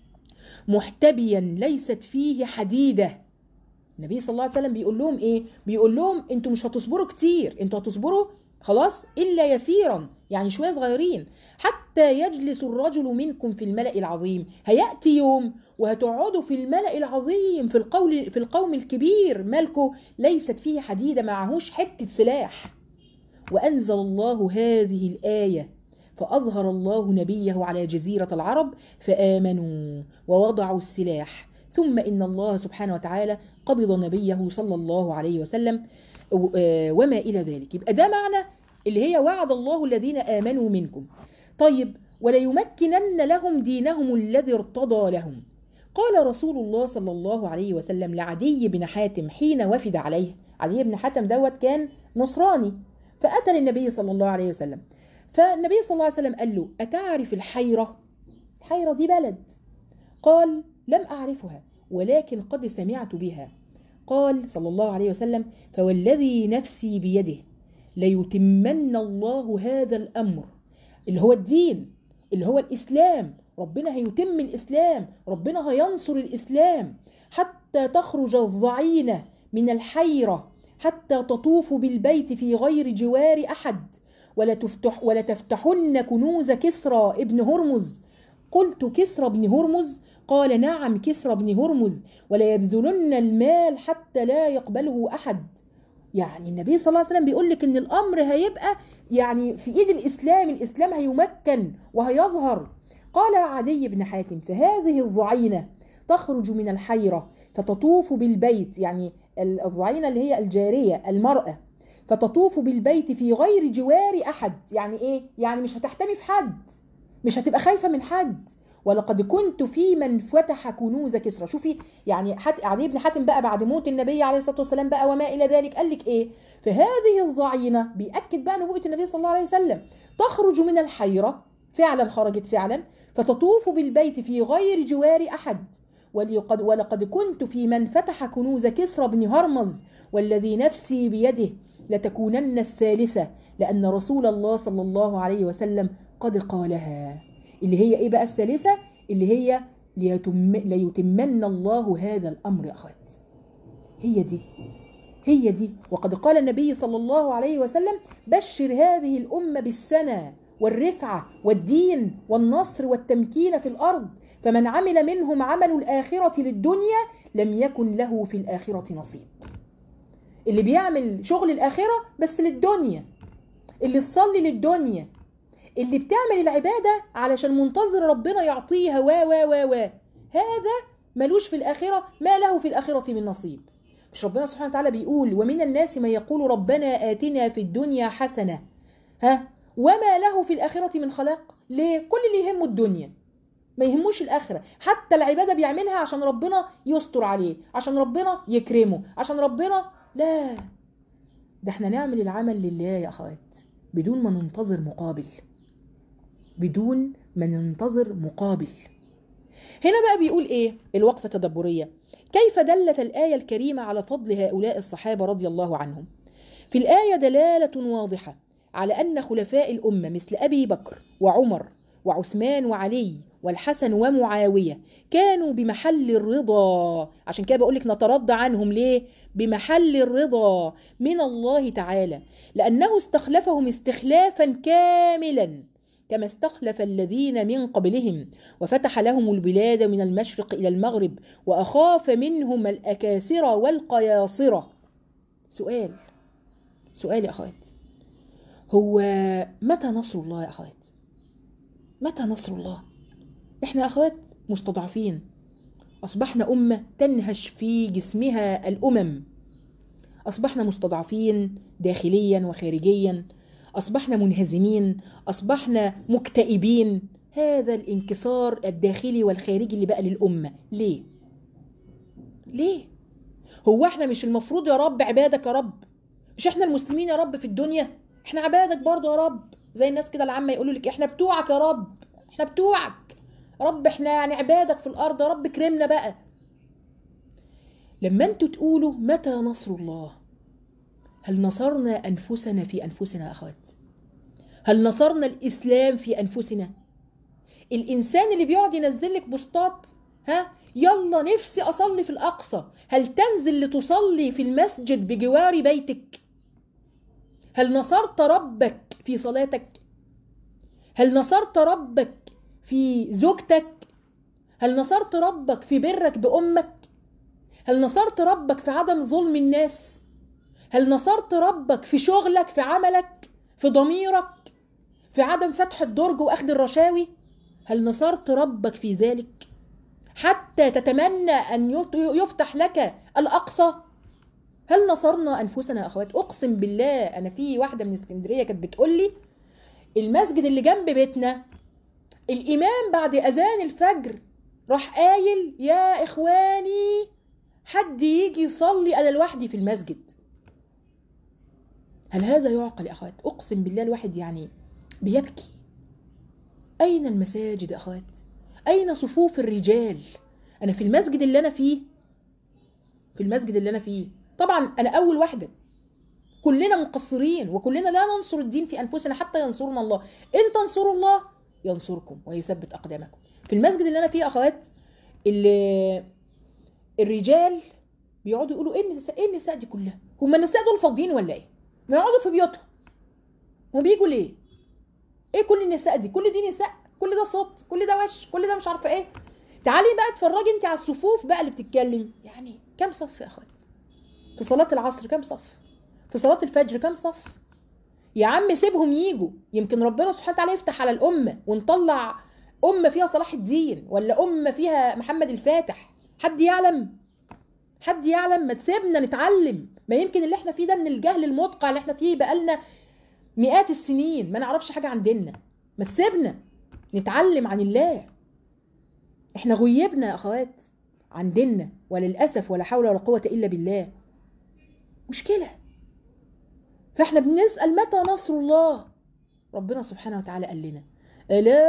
S1: محتبيا ليست فيه حديدة. النبي صلى الله عليه وسلم بيقول لهم إيه؟ بيقول لهم أنتوا مش هتصبروا كتير، أنتوا هتصبروا خلاص إلا يسيرا، يعني شوية صغيرين. حتى يجلس الرجل منكم في الملأ العظيم، هيأتي يوم وهتقعدوا في الملأ العظيم في القول في القوم الكبير ملكه ليست فيه حديدة، معهوش حتة سلاح. وأنزل الله هذه الآية فأظهر الله نبيه على جزيرة العرب فآمنوا ووضعوا السلاح. ثم إن الله سبحانه وتعالى قبض نبيه صلى الله عليه وسلم وما إلى ذلك. يبقى ده معنى اللي هي وعد الله الذين آمنوا منكم. طيب وليمكنن لهم دينهم الذي ارتضى لهم. قال رسول الله صلى الله عليه وسلم لعدي بن حاتم حين وفد عليه، عدي بن حاتم دوت كان نصراني، فأتى للنبي صلى الله عليه وسلم، فالنبي صلى الله عليه وسلم قال له أتعرف الحيرة؟ الحيرة دي بلد. قال لم أعرفها ولكن قد سمعت بها. قال صلى الله عليه وسلم: فوالذي نفسي بيده ليتمن الله هذا الأمر، اللي هو الدين، اللي هو الإسلام. ربنا هيتم الإسلام، ربنا هينصر الإسلام، حتى تخرج الضعينة من الحيرة، حتى تطوف بالبيت في غير جوار أحد، ولا تفتح ولا تفتحن كنوز كسرى ابن هرمز. قلت: كسرى بن هرمز؟ قال: نعم، كسرى بن هرمز. ولا يبذلن المال حتى لا يقبله أحد. يعني النبي صلى الله عليه وسلم بيقول لك ان الامر هيبقى يعني في ايد الاسلام، الاسلام هيمكن وهيظهر. قال عدي بن حاتم: فهذه الضعينة تخرج من الحيرة فتطوف بالبيت، يعني الضعينة اللي هي الجارية المرأة، فتطوف بالبيت في غير جوار أحد. يعني إيه؟ يعني مش هتحتمي في حد، مش هتبقى خايفة من حد. ولقد كنت في من فتح كنوز كسرى. شوفي يعني عدي بن حاتم بقى بعد موت النبي عليه الصلاة والسلام بقى وما إلى ذلك قال لك إيه؟ فهذه الضعينة بيأكد بقى نبوءة النبي صلى الله عليه وسلم، تخرج من الحيرة، فعلا خرجت فعلا، فتطوف بالبيت في غير جوار أحد. ولقد, ولقد كنت في من فتح كنوز كسرى بن هرمز، والذي نفسي بيده لتكونن الثالثة، لأن رسول الله صلى الله عليه وسلم قد قالها. اللي هي ايه بقى الثالثة؟ اللي هي ليتم ليتمن الله هذا الأمر. يا أخوات، هي دي هي دي وقد قال النبي صلى الله عليه وسلم: بشر هذه الأمة بالسنة والرفعة والدين والنصر والتمكين في الأرض، فمن عمل منهم عمل الآخرة للدنيا لم يكن له في الآخرة نصيب. اللي بيعمل شغل الآخرة بس للدنيا، اللي تصلي للدنيا، اللي بتعمل العبادة علشان منتظر ربنا يعطيها و و و و هذا ملوش في الآخرة، ما له في الآخرة من نصيب. مش ربنا سبحانه وتعالى بيقول: ومن الناس من يقول ربنا آتنا في الدنيا حسنة ها وما له في الآخرة من خلاق. ليه؟ كل اللي يهمه الدنيا، ما يهموش الآخرة. حتى العبادة بيعملها عشان ربنا يستر عليه، عشان ربنا يكرمه، عشان ربنا. لا، ده احنا نعمل العمل لله يا أخوات بدون ما ننتظر مقابل، بدون ما ننتظر مقابل. هنا بقى بيقول ايه الوقفة التدبرية: كيف دلت الآية الكريمة على فضل هؤلاء الصحابة رضي الله عنهم؟ في الآية دلالة واضحة على أن خلفاء الأمة مثل أبي بكر وعمر وعثمان وعلي والحسن ومعاوية كانوا بمحل الرضا. عشان كده بقولك نترضى عنهم. ليه؟ بمحل الرضا من الله تعالى، لأنه استخلفهم استخلافا كاملا كما استخلف الذين من قبلهم، وفتح لهم البلاد من المشرق إلى المغرب، وأخاف منهم الأكاسرة والقياصرة. سؤال سؤال يا أخوات، هو متى نصر الله يا أخوات؟ متى نصر الله؟ إحنا أخوات مستضعفين، أصبحنا أمة تنهش في جسمها الأمم، أصبحنا مستضعفين داخليا وخارجيا، أصبحنا منهزمين، أصبحنا مكتئبين. هذا الانكسار الداخلي والخارجي اللي بقى للأمة. ليه؟ ليه؟ هو احنا مش المفروض يا رب عبادك يا رب؟ مش احنا المسلمين يا رب في الدنيا؟ احنا عبادك برضه يا رب، زي الناس كده العامة يقولوا لك احنا بتوعك يا رب، احنا بتوعك يا رب، احنا يعني عبادك في الأرض يا رب، كرمنا بقى. لما انتوا تقولوا متى نصر الله، هل نصرنا أنفسنا في أنفسنا يا أخوات؟ هل نصرنا الإسلام في أنفسنا؟ الإنسان اللي بيقعد ينزل لك بوستات، ها يلا نفسي أصلي في الأقصى، هل تنزل لتصلي في المسجد بجوار بيتك؟ هل نصرت ربك في صلاتك؟ هل نصرت ربك في زوجتك؟ هل نصرت ربك في برك بأمك؟ هل نصرت ربك في عدم ظلم الناس؟ هل نصرت ربك في شغلك، في عملك، في ضميرك، في عدم فتح الدرج وأخذ الرشاوي؟ هل نصرت ربك في ذلك حتى تتمنى أن يفتح لك الأقصى؟ هل نصرنا أنفسنا يا أخوات؟ أقسم بالله أنا في واحدة من اسكندرية كانت بتقول لي المسجد اللي جنب بيتنا الإمام بعد أذان الفجر راح قايل يا إخواني حد يجي يصلي أنا لوحدي في المسجد. هل هذا يعقل يا أخوات؟ أقسم بالله الواحد يعني بيبكي. أين المساجد يا أخوات؟ أين صفوف الرجال انا في المسجد اللي انا فيه في المسجد اللي انا فيه طبعا انا اول واحده، كلنا مقصرين وكلنا لا ننصر الدين في انفسنا حتى ينصرنا الله. ان تنصروا الله ينصركم ويثبت اقدامكم. في المسجد اللي انا فيه اخوات، اللي الرجال بيقعدوا يقولوا ايه النساء، ايه النساء دي كلها، هم النساء دول فاضيين ولا ايه؟ ما يقعدوا في بيوتهم وبيجوا ليه؟ ايه كل النساء دي؟ كل دي نساء، كل ده صوت، كل ده وش، كل ده مش عارفه ايه. تعالي بقى اتفرجي انت على الصفوف بقى اللي بتتكلم. يعني كام صف يا اخوات؟ في صلاه العصر كام صف؟ في صلاه الفجر كام صف؟ يا عم سيبهم يجوا، يمكن ربنا سبحانه وتعالى يفتح على الامه ونطلع امه فيها صلاح الدين، ولا امه فيها محمد الفاتح. حد يعلم؟ حد يعلم؟ ما تسيبنا نتعلم. ما يمكن اللي احنا فيه ده من الجهل المدقع اللي احنا فيه بقالنا مئات السنين ما نعرفش حاجه عن ديننا. ما تسيبنا نتعلم عن الله. احنا غيبنا يا اخوات عن ديننا، وللاسف ولا حول ولا قوه الا بالله. مشكله. فاحنا بنسال متى نصر الله؟ ربنا سبحانه وتعالى قال لنا الا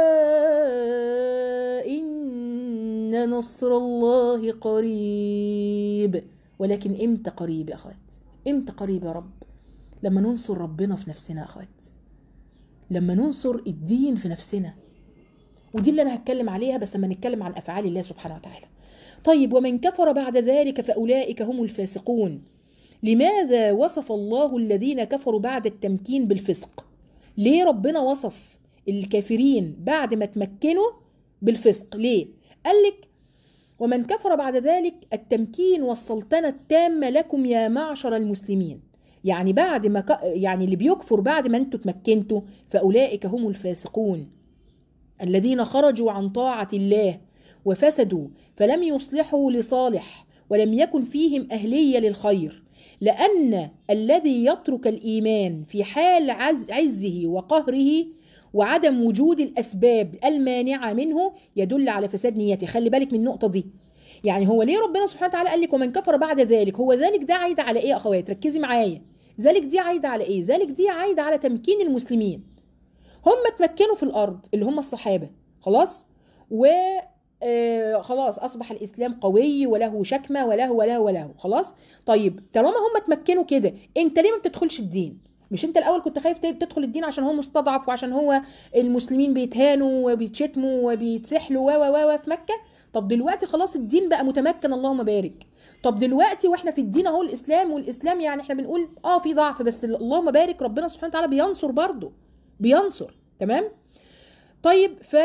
S1: ان نصر الله قريب. ولكن امتى قريب يا اخوات؟ امتى قريب يا رب؟ لما ننصر ربنا في نفسنا يا اخوات، لما ننصر الدين في نفسنا. ودي اللي انا هتكلم عليها بس لما نتكلم عن افعال الله سبحانه وتعالى. طيب ومن كفر بعد ذلك فاولئك هم الفاسقون. لماذا وصف الله الذين كفروا بعد التمكين بالفسق؟ ليه ربنا وصف الكافرين بعد ما تمكنوا بالفسق؟ ليه؟ قالك ومن كفر بعد ذلك التمكين والسلطنة التامة لكم يا معشر المسلمين. يعني بعد ما ك... يعني اللي بيكفر بعد ما انتوا تمكنتوا فأولئك هم الفاسقون الذين خرجوا عن طاعة الله وفسدوا فلم يصلحوا لصالح ولم يكن فيهم أهلية للخير. لأن الذي يترك الإيمان في حال عز عزه وقهره وعدم وجود الأسباب المانعة منه يدل على فساد نيته. خلي بالك من النقطة دي. يعني هو ليه ربنا سبحانه وتعالى قال لك ومن كفر بعد ذلك؟ هو ذلك ده عايد على ايه يا اخوات؟ ركزي معايا. ذلك دي عايده على ايه؟ ذلك دي عايده على تمكين المسلمين. هم تمكنوا في الارض اللي هم الصحابه خلاص، و آه خلاص اصبح الاسلام قوي وله شكمه وله وله وله خلاص. طيب طالما هم تمكنوا كده، انت ليه ما بتدخلش الدين؟ مش انت الاول كنت خايف تدخل الدين عشان هو مستضعف وعشان هو المسلمين بيتهانوا وبيتشتموا وبيتسحلوا و و و في مكه؟ طب دلوقتي خلاص الدين بقى متمكن اللهم بارك. طب دلوقتي واحنا في الدين اهو الاسلام، والاسلام يعني احنا بنقول اه في ضعف بس اللهم بارك ربنا سبحانه وتعالى بينصر برضه، بينصر. تمام. طيب ف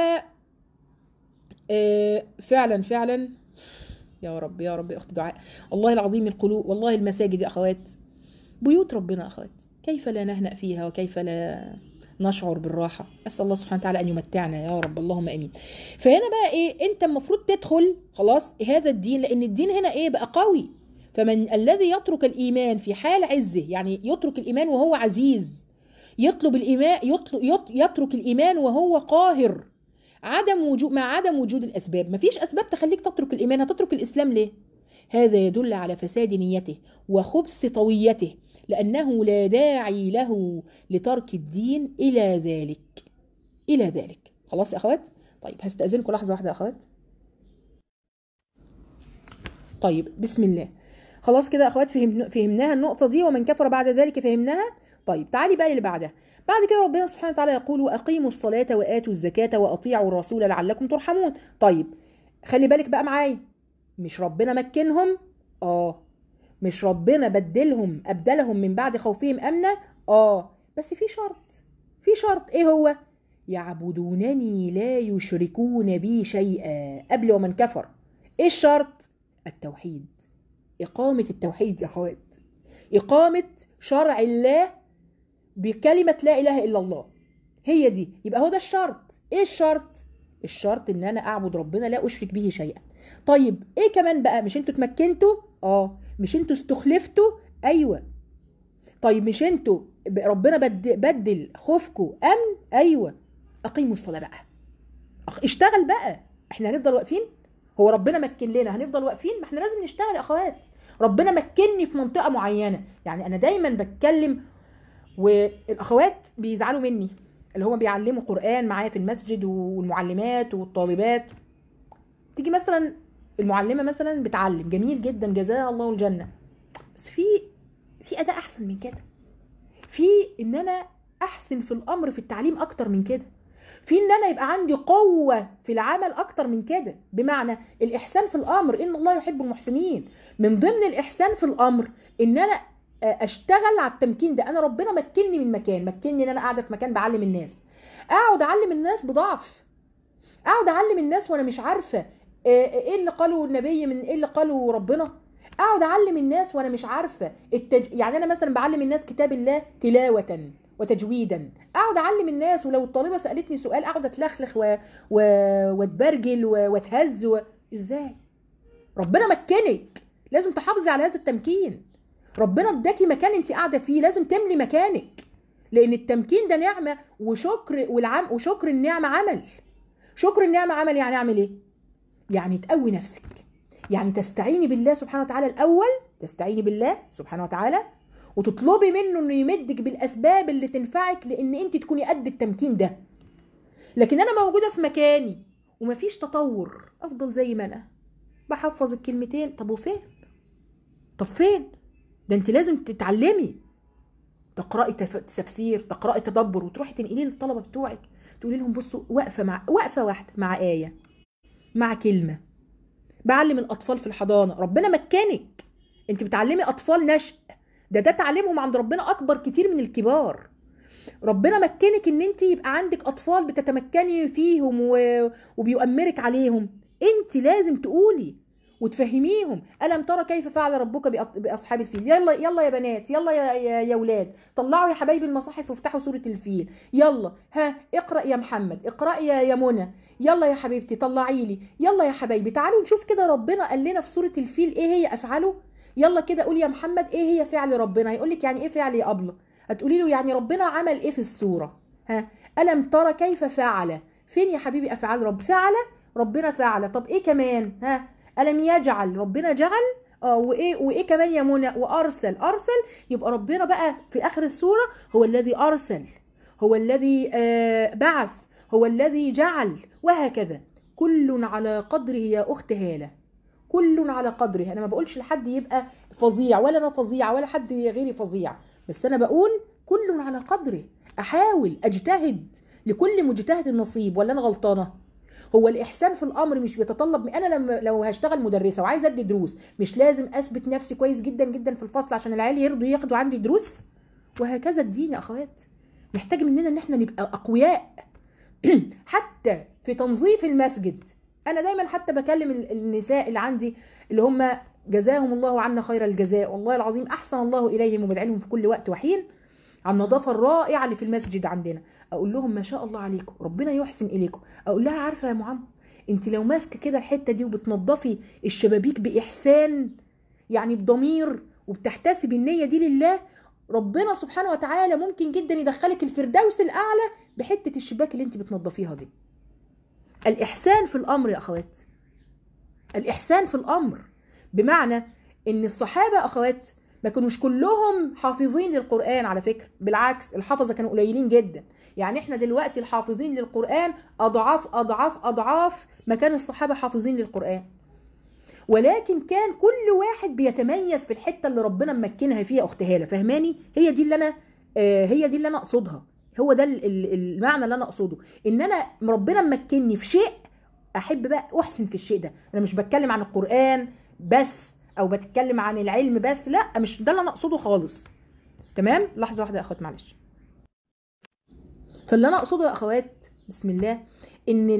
S1: آه فعلا فعلا يا رب يا رب اخت دعاء. والله العظيم القلوب، والله المساجد يا اخوات بيوت ربنا يا اخوات، كيف لا نهنأ فيها وكيف لا نشعر بالراحة. أسأل الله سبحانه وتعالى أن يمتعنا يا رب اللهم أمين. فهنا بقى إيه؟ أنت المفروض تدخل خلاص هذا الدين، لأن الدين هنا إيه بقى قوي. فمن الذي يترك الإيمان في حال عزه، يعني يترك الإيمان وهو عزيز، يطلب الإيمان يطلب يترك الإيمان وهو قاهر، عدم وجود مع عدم وجود الأسباب. مفيش أسباب تخليك تترك الإيمان، هتترك الإسلام ليه؟ هذا يدل على فساد نيته وخبث طويته، لأنه لا داعي له لترك الدين إلى ذلك إلى ذلك. خلاص يا أخوات؟ طيب هستأذنكم لحظة واحدة يا أخوات. طيب بسم الله. خلاص كده يا أخوات فهم فهمناها النقطة دي، ومن كفر بعد ذلك فهمناها. طيب تعالي بقى اللي بعدها. بعد كده ربنا سبحانه وتعالى يقول وأقيموا الصلاة وآتوا الزكاة وأطيعوا الرسول لعلكم ترحمون. طيب خلي بالك بقى معايا، مش ربنا مكنهم؟ آه. مش ربنا بدلهم أبدلهم من بعد خوفهم أمنا؟ آه. بس في شرط، في شرط إيه هو؟ يعبدونني لا يشركون بي شيئا. قبل ومن كفر إيه الشرط؟ التوحيد، إقامة التوحيد يا أخوات، إقامة شرع الله بكلمة لا إله إلا الله، هي دي. يبقى هو ده الشرط. إيه الشرط؟ الشرط إن أنا أعبد ربنا لا أشرك به شيئا. طيب إيه كمان بقى؟ مش أنتوا تمكنتوا؟ آه. مش أنتوا استخلفتوا؟ أيوة. طيب مش أنتوا ربنا بدل خوفكم أمن؟ أيوة. أقيموا الصلاة بقى، اشتغل بقى. إحنا هنفضل واقفين؟ هو ربنا مكن لنا هنفضل واقفين؟ ما إحنا لازم نشتغل يا أخوات. ربنا مكنني في منطقة معينة، يعني أنا دايما بتكلم والاخوات بيزعلوا مني اللي هم بيعلموا قرآن معايا في المسجد والمعلمات والطالبات، تيجي مثلا المعلمه مثلا بتعلم جميل جدا، جزاها الله الجنه، بس في في اداء احسن من كده، في ان انا احسن في الامر في التعليم اكتر من كده، في ان انا يبقى عندي قوه في العمل اكتر من كده. بمعنى الاحسان في الامر، ان الله يحب المحسنين، من ضمن الاحسان في الامر ان انا اشتغل على التمكين ده. انا ربنا مكنني من مكان، مكنني ان انا قاعده في مكان بعلم الناس، اقعد اعلم الناس بضعف، اقعد اعلم الناس وانا مش عارفه ايه اللي قاله النبي من ايه اللي قاله ربنا، اقعد اعلم الناس وانا مش عارفه التج... يعني انا مثلا بعلم الناس كتاب الله تلاوه وتجويدا، اقعد اعلم الناس، ولو الطالبه سالتني سؤال اقعد اتلخلخ و... و... واتبرجل و... واتهز و... ازاي؟ ربنا مكنك، لازم تحافظي على هذا التمكين. ربنا اداكي مكان انت قاعده فيه، لازم تملي مكانك، لان التمكين ده نعمه، وشكر والعم وشكر النعمه عمل. شكر النعمه عمل يعني اعمل ايه؟ يعني تقوي نفسك، يعني تستعيني بالله سبحانه وتعالى الاول، تستعيني بالله سبحانه وتعالى وتطلبي منه انه يمدك بالاسباب اللي تنفعك لان انت تكوني قد التمكين ده. لكن انا موجوده في مكاني ومفيش تطور، افضل زي ما انا بحفظ الكلمتين، طب وفين؟ طب فين؟ ده انت لازم تتعلمي، تقراي تفسير، تقراي تدبر، وتروحي تنقليه للطلبه بتوعك، تقولي لهم بصوا وقفه مع وقفه واحده مع ايه، مع كلمه. بعلم الاطفال في الحضانه، ربنا مكانك، انت بتعلمي اطفال نشء، ده ده تعليمهم عند ربنا اكبر كتير من الكبار. ربنا مكنك ان انت يبقى عندك اطفال بتتمكني فيهم وبيؤمرك عليهم، انت لازم تقولي وتفهميهم. ألم ترى كيف فعل ربك بأصحاب الفيل؟ يلا يلا يا بنات، يلا يا يا, يا ولاد، طلعوا يا حبايبي المصاحف وافتحوا سورة الفيل، يلا ها اقرأ يا محمد، اقرأ يا يا منى، يلا يا حبيبتي طلعي لي، يلا يا حبايبي تعالوا نشوف كده ربنا قال لنا في سورة الفيل ايه هي أفعاله. يلا كده قول يا محمد ايه هي فعل ربنا، هيقول لك يعني ايه فعل يا أبلة، هتقولي له يعني ربنا عمل ايه في السورة. ها ألم ترى كيف فعل، فين يا حبيبي أفعال رب؟ فعل، ربنا فعل، طب ايه كمان؟ ها ألم يجعل، ربنا جعل، اه وايه وايه كمان يا منى؟ وارسل، ارسل، يبقى ربنا بقى في اخر السوره هو الذي ارسل، هو الذي آه بعث، هو الذي جعل، وهكذا. كل على قدره يا اخت هاله، كل على قدره. انا ما بقولش لحد يبقى فظيع، ولا انا فظيع ولا حد غيري فظيع، بس انا بقول كل على قدره، احاول اجتهد، لكل مجتهد نصيب. ولا انا غلطانه؟ هو الإحسان في الأمر مش بيتطلب، أنا لما لو هشتغل مدرسة وعايزة أدي دروس، مش لازم أثبت نفسي كويس جدا جدا في الفصل عشان العيال يرضوا ياخدوا عندي دروس؟ وهكذا الدين يا أخوات محتاج مننا إن احنا نبقى أقوياء. حتى في تنظيف المسجد، أنا دايما حتى بكلم النساء اللي عندي اللي هم جزاهم الله عنا خير الجزاء، والله العظيم أحسن الله إليهم وبدعي لهم في كل وقت وحين على النظافه الرائعه اللي في المسجد عندنا، اقول لهم ما شاء الله عليكم، ربنا يحسن اليكم. اقول لها عارفه يا معم، انت لو ماسكه كده الحته دي وبتنظفي الشبابيك باحسان، يعني بضمير، وبتحتسبي النيه دي لله، ربنا سبحانه وتعالى ممكن جدا يدخلك الفردوس الاعلى بحته الشباك اللي انت بتنظفيها دي. الاحسان في الامر يا اخوات، الاحسان في الامر، بمعنى ان الصحابه اخوات ما كانوش كلهم حافظين للقرآن على فكرة، بالعكس الحفظة كانوا قليلين جدا. يعني احنا دلوقتي الحافظين للقرآن أضعاف أضعاف أضعاف ما كان الصحابة حافظين للقرآن، ولكن كان كل واحد بيتميز في الحتة اللي ربنا ممكنها فيها. أخت هالة فهماني؟ هي دي اللي أنا آه هي دي اللي أنا أقصدها، هو ده المعنى اللي أنا أقصده، إن أنا ربنا ممكنني في شيء أحب بقى أحسن في الشيء ده. أنا مش بتكلم عن القرآن بس او بتكلم عن العلم بس، لا مش ده اللي انا اقصده خالص. تمام؟ لحظه واحده يا اخوات معلش. فاللي انا اقصده يا اخوات بسم الله ان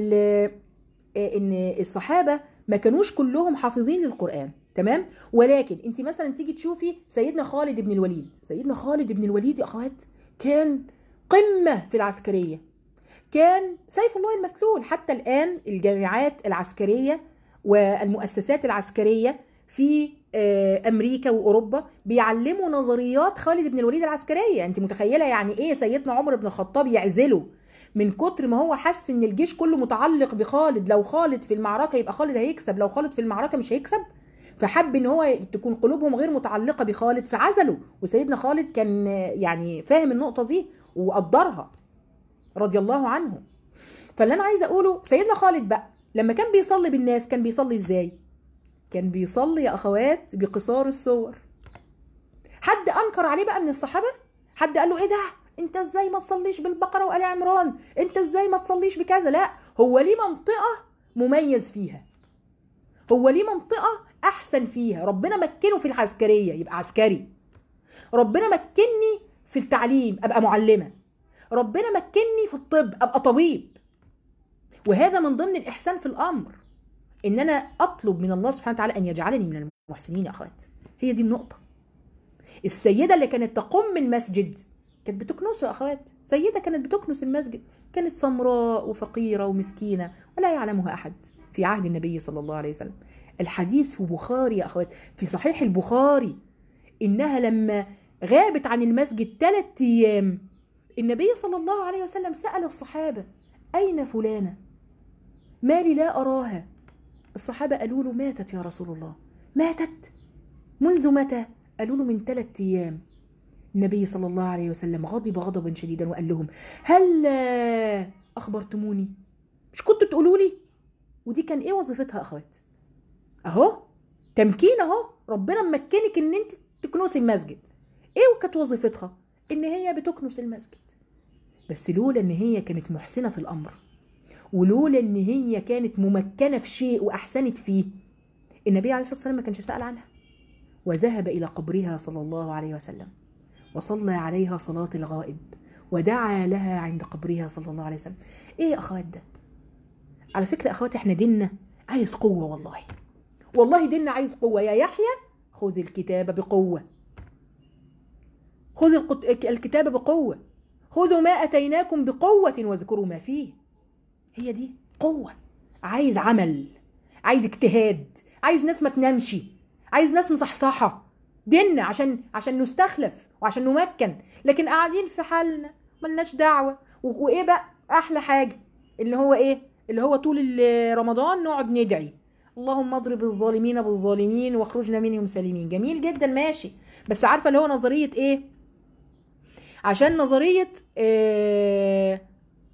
S1: ان الصحابه ما كانوش كلهم حافظين للقران، تمام؟ ولكن انت مثلا تيجي تشوفي سيدنا خالد بن الوليد، سيدنا خالد بن الوليد يا اخوات كان قمه في العسكريه، كان سيف الله المسلول. حتى الان الجامعات العسكريه والمؤسسات العسكريه في امريكا واوروبا بيعلموا نظريات خالد بن الوليد العسكريه. انت متخيله يعني ايه سيدنا عمر بن الخطاب يعزله من كتر ما هو حس ان الجيش كله متعلق بخالد، لو خالد في المعركه يبقى خالد هيكسب، لو خالد في المعركه مش هيكسب، فحب ان هو تكون قلوبهم غير متعلقه بخالد فعزله. وسيدنا خالد كان يعني فاهم النقطه دي وقدرها رضي الله عنه. فاللي انا عايزه اقوله سيدنا خالد بقى لما كان بيصلي بالناس كان بيصلي ازاي؟ كان بيصلي يا اخوات بقصار السور. حد انكر عليه بقى من الصحابه؟ حد قال له ايه ده، انت ازاي ما تصليش بالبقره وآل عمران، انت ازاي ما تصليش بكذا؟ لا، هو ليه منطقه مميز فيها، هو ليه منطقه احسن فيها. ربنا مكنه في العسكريه يبقى عسكري، ربنا مكنني في التعليم ابقى معلمه، ربنا مكنني في الطب ابقى طبيب. وهذا من ضمن الاحسان في الامر، ان انا اطلب من الله سبحانه وتعالى ان يجعلني من المحسنين يا اخوات. هي دي النقطه. السيده اللي كانت تقوم من مسجد كانت بتكنسه يا اخوات، سيده كانت بتكنس المسجد، كانت سمراء وفقيره ومسكينه ولا يعلمها احد في عهد النبي صلى الله عليه وسلم. الحديث في بخاري يا اخوات، في صحيح البخاري، انها لما غابت عن المسجد ثلاث ايام النبي صلى الله عليه وسلم سأل الصحابه اين فلانه؟ ما لي لا اراها. الصحابه قالوا له ماتت يا رسول الله. ماتت؟ منذ متى؟ قالوا له من ثلاث ايام. النبي صلى الله عليه وسلم غضب غضبا شديدا وقال لهم هل اخبرتموني؟ مش كنتوا تقولوا لي؟ ودي كان ايه وظيفتها اخوات؟ اهو تمكين، اهو ربنا ممكنك ان انت تكنسي المسجد. ايه وكانت وظيفتها؟ ان هي بتكنس المسجد. بس لولا ان هي كانت محسنه في الامر، ولولا ان هي كانت ممكنه في شيء واحسنت فيه، النبي عليه الصلاه والسلام ما كانش سأل عنها. وذهب الى قبرها صلى الله عليه وسلم وصلى عليها صلاة الغائب ودعا لها عند قبرها صلى الله عليه وسلم. ايه يا اخوات ده؟ على فكرة اخوات احنا ديننا عايز قوة، والله والله ديننا عايز قوة. يا يحيى خذ الكتاب بقوة، خذ الكتاب بقوة، خذوا ما اتيناكم بقوة واذكروا ما فيه. هي دي قوة. عايز عمل، عايز اجتهاد، عايز ناس ما تنامش، عايز ناس مصحصحة. ديننا عشان عشان نستخلف وعشان نمكن، لكن قاعدين في حالنا ملناش دعوة. وايه بقى احلى حاجة؟ اللي هو ايه؟ اللي هو طول رمضان نقعد ندعي اللهم اضرب الظالمين بالظالمين واخرجنا منهم سالمين. جميل جدا ماشي، بس عارفة اللي هو نظرية ايه؟ عشان نظرية إيه؟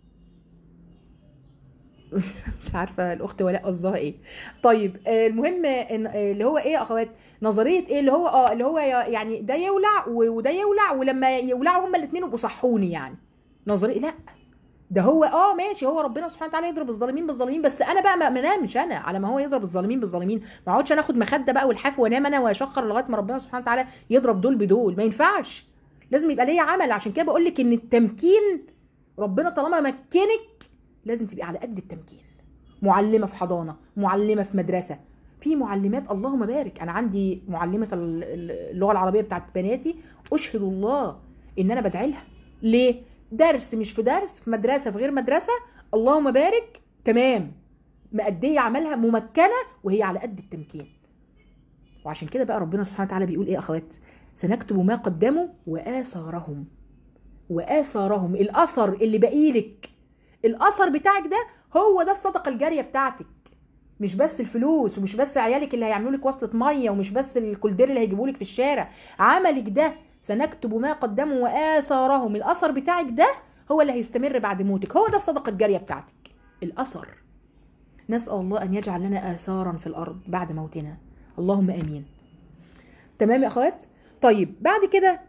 S1: مش عارفه الاخت ولاء قصدها ايه. طيب المهم اللي هو ايه يا اخوات؟ نظريه ايه؟ اللي هو اه اللي هو يعني ده يولع وده يولع، ولما يولعوا هما الاثنين يبقوا صحوني يعني. نظريه لا، ده هو اه ماشي، هو ربنا سبحانه وتعالى يضرب الظالمين بالظالمين، بس انا بقى ما انامش انا على ما هو يضرب الظالمين بالظالمين. ما اقعدش انا اخد مخده بقى والحاف وانام انا واشخر لغايه ما ربنا سبحانه وتعالى يضرب دول بدول. ما ينفعش، لازم يبقى ليا عمل. عشان كده بقول لك ان التمكين، ربنا طالما مكنك لازم تبقي على قد التمكين. معلمه في حضانه، معلمه في مدرسه، في معلمات اللهم بارك. انا عندي معلمه اللغه العربيه بتاعت بناتي، اشهد الله ان انا بدعي لها. ليه؟ درس مش في درس، في مدرسه في غير مدرسه، اللهم بارك، تمام، مأديه عملها، ممكنه، وهي على قد التمكين. وعشان كده بقى ربنا سبحانه وتعالى بيقول ايه يا اخوات؟ سنكتب ما قدموا واثارهم. واثارهم، الاثر اللي باقيلك، الاثر بتاعك ده هو ده الصدقه الجاريه بتاعتك. مش بس الفلوس، ومش بس عيالك اللي هيعملوا لك وصله ميه، ومش بس الكولدير اللي هيجيبوا لك في الشارع. عملك ده سنكتب ما قدموا واثارهم، الاثر بتاعك ده هو اللي هيستمر بعد موتك، هو ده الصدقه الجاريه بتاعتك، الاثر. نسال الله ان يجعل لنا اثارا في الارض بعد موتنا، اللهم امين. تمام يا اخوات؟ طيب بعد كده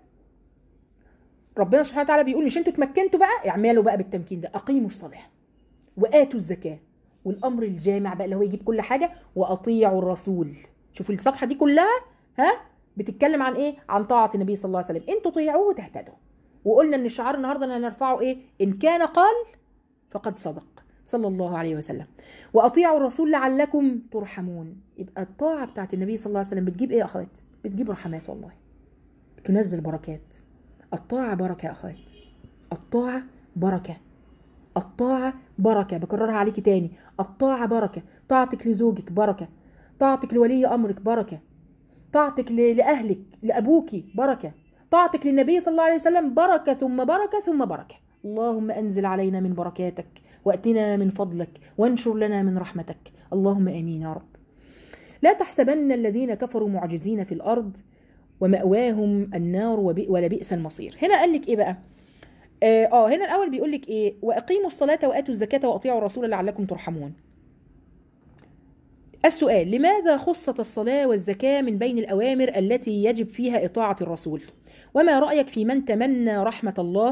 S1: ربنا سبحانه وتعالى بيقول مش انتوا اتمكنتوا بقى، اعملوا بقى بالتمكين ده، اقيموا الصلاه واتوا الزكاه، والامر الجامع بقى اللي هو يجيب كل حاجه، واطيعوا الرسول. شوفوا الصفحه دي كلها ها بتتكلم عن ايه؟ عن طاعه النبي صلى الله عليه وسلم. انتوا طيعوه وتهتدوا. وقلنا ان الشعار النهارده اللي هنرفعه ايه؟ ان كان قال فقد صدق صلى الله عليه وسلم. واطيعوا الرسول لعلكم ترحمون. يبقى الطاعه بتاعت النبي صلى الله عليه وسلم بتجيب ايه يا اخوات؟ بتجيب رحمات، والله بتنزل بركات. الطاعه بركه يا اخوات، الطاعه بركه، الطاعة بركة. بكررها عليكي تاني، الطاعة بركة. طاعتك لزوجك بركة، طاعتك لولي أمرك بركة، طاعتك لأهلك لأبوكي بركة، طاعتك للنبي صلى الله عليه وسلم بركة ثم بركة ثم بركة. اللهم أنزل علينا من بركاتك وأتنا من فضلك وانشر لنا من رحمتك، اللهم آمين يا رب. لا تحسبن الذين كفروا معجزين في الأرض ومأواهم النار ولبئس المصير. هنا قال لك إيه بقى؟ اه هنا الاول بيقول لك ايه؟ واقيموا الصلاه واتوا الزكاه واطيعوا الرسول لعلكم ترحمون. السؤال: لماذا خصت الصلاة والزكاة من بين الأوامر التي يجب فيها إطاعة الرسول؟ وما رأيك في من تمنى رحمة الله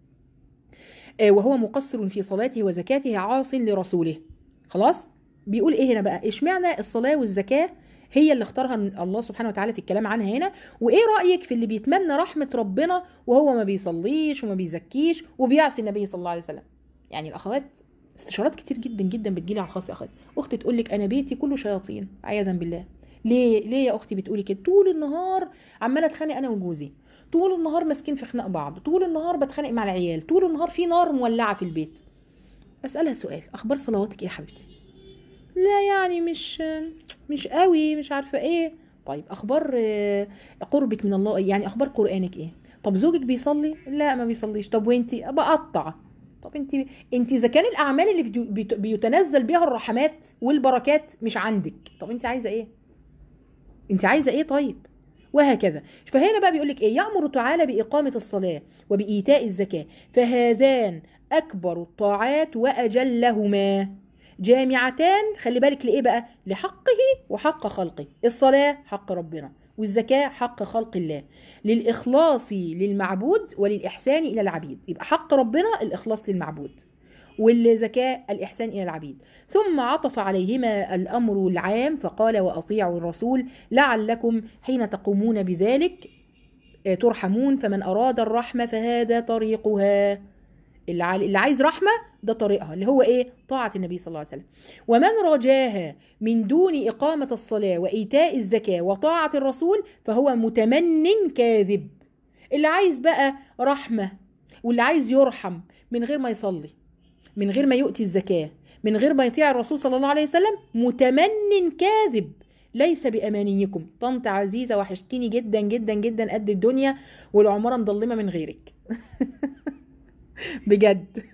S1: وهو مقصر في صلاته وزكاته عاص لرسوله؟ خلاص، بيقول ايه هنا بقى؟ اشمعنى الصلاة والزكاة هي اللي اختارها الله سبحانه وتعالى في الكلام عنها هنا؟ وايه رأيك في اللي بيتمنى رحمة ربنا وهو ما بيصليش وما بيزكيش وبيعصي النبي صلى الله عليه وسلم؟ يعني الاخوات استشارات كتير جدا جدا بتجيلي على الخاص يا اخوات، اختي تقول لك انا بيتي كله شياطين عياذا بالله. ليه ليه يا اختي بتقولي كده؟ طول النهار عماله اتخانق انا وجوزي، طول النهار ماسكين في خناق بعض، طول النهار بتخانق مع العيال، طول النهار في نار مولعه في البيت. اسالها سؤال: اخبار صلواتك ايه يا حبيبتي؟ لا يعني مش مش قوي، مش عارفه ايه. طيب اخبار قربك من الله، يعني اخبار قرانك ايه؟ طب زوجك بيصلي؟ لا ما بيصليش. طب وانتي؟ بقطع. طب انت انت اذا كان الاعمال اللي بيت- بيتنزل بها الرحمات والبركات مش عندك، طب انت عايزه ايه؟ انت عايزه ايه طيب؟ وهكذا. فهنا بقى بيقول لك ايه؟ يأمر تعالى بإقامة الصلاة وبإيتاء الزكاة، فهذان أكبر الطاعات وأجلهما، جامعتان، خلي بالك لإيه بقى؟ لحقه وحق خلقه. الصلاة حق ربنا، والزكاة حق خلق الله، للإخلاص للمعبود وللإحسان إلى العبيد. يبقى حق ربنا الإخلاص للمعبود، والزكاة الإحسان إلى العبيد. ثم عطف عليهما الأمر العام فقال: وأطيعوا الرسول لعلكم حين تقومون بذلك ترحمون. فمن أراد الرحمة فهذا طريقها. اللي عايز رحمة ده طريقها، اللي هو إيه؟ طاعة النبي صلى الله عليه وسلم. ومن رجاها من دون إقامة الصلاة وإيتاء الزكاة وطاعة الرسول فهو متمن كاذب. اللي عايز بقى رحمة واللي عايز يرحم من غير ما يصلي، من غير ما يؤتي الزكاة، من غير ما يطيع الرسول صلى الله عليه وسلم، متمن كاذب. ليس بأمانيكم. طنط عزيزة وحشتيني جدا جدا جدا قد الدنيا، والعمارة مضلمة من غيرك. بجد.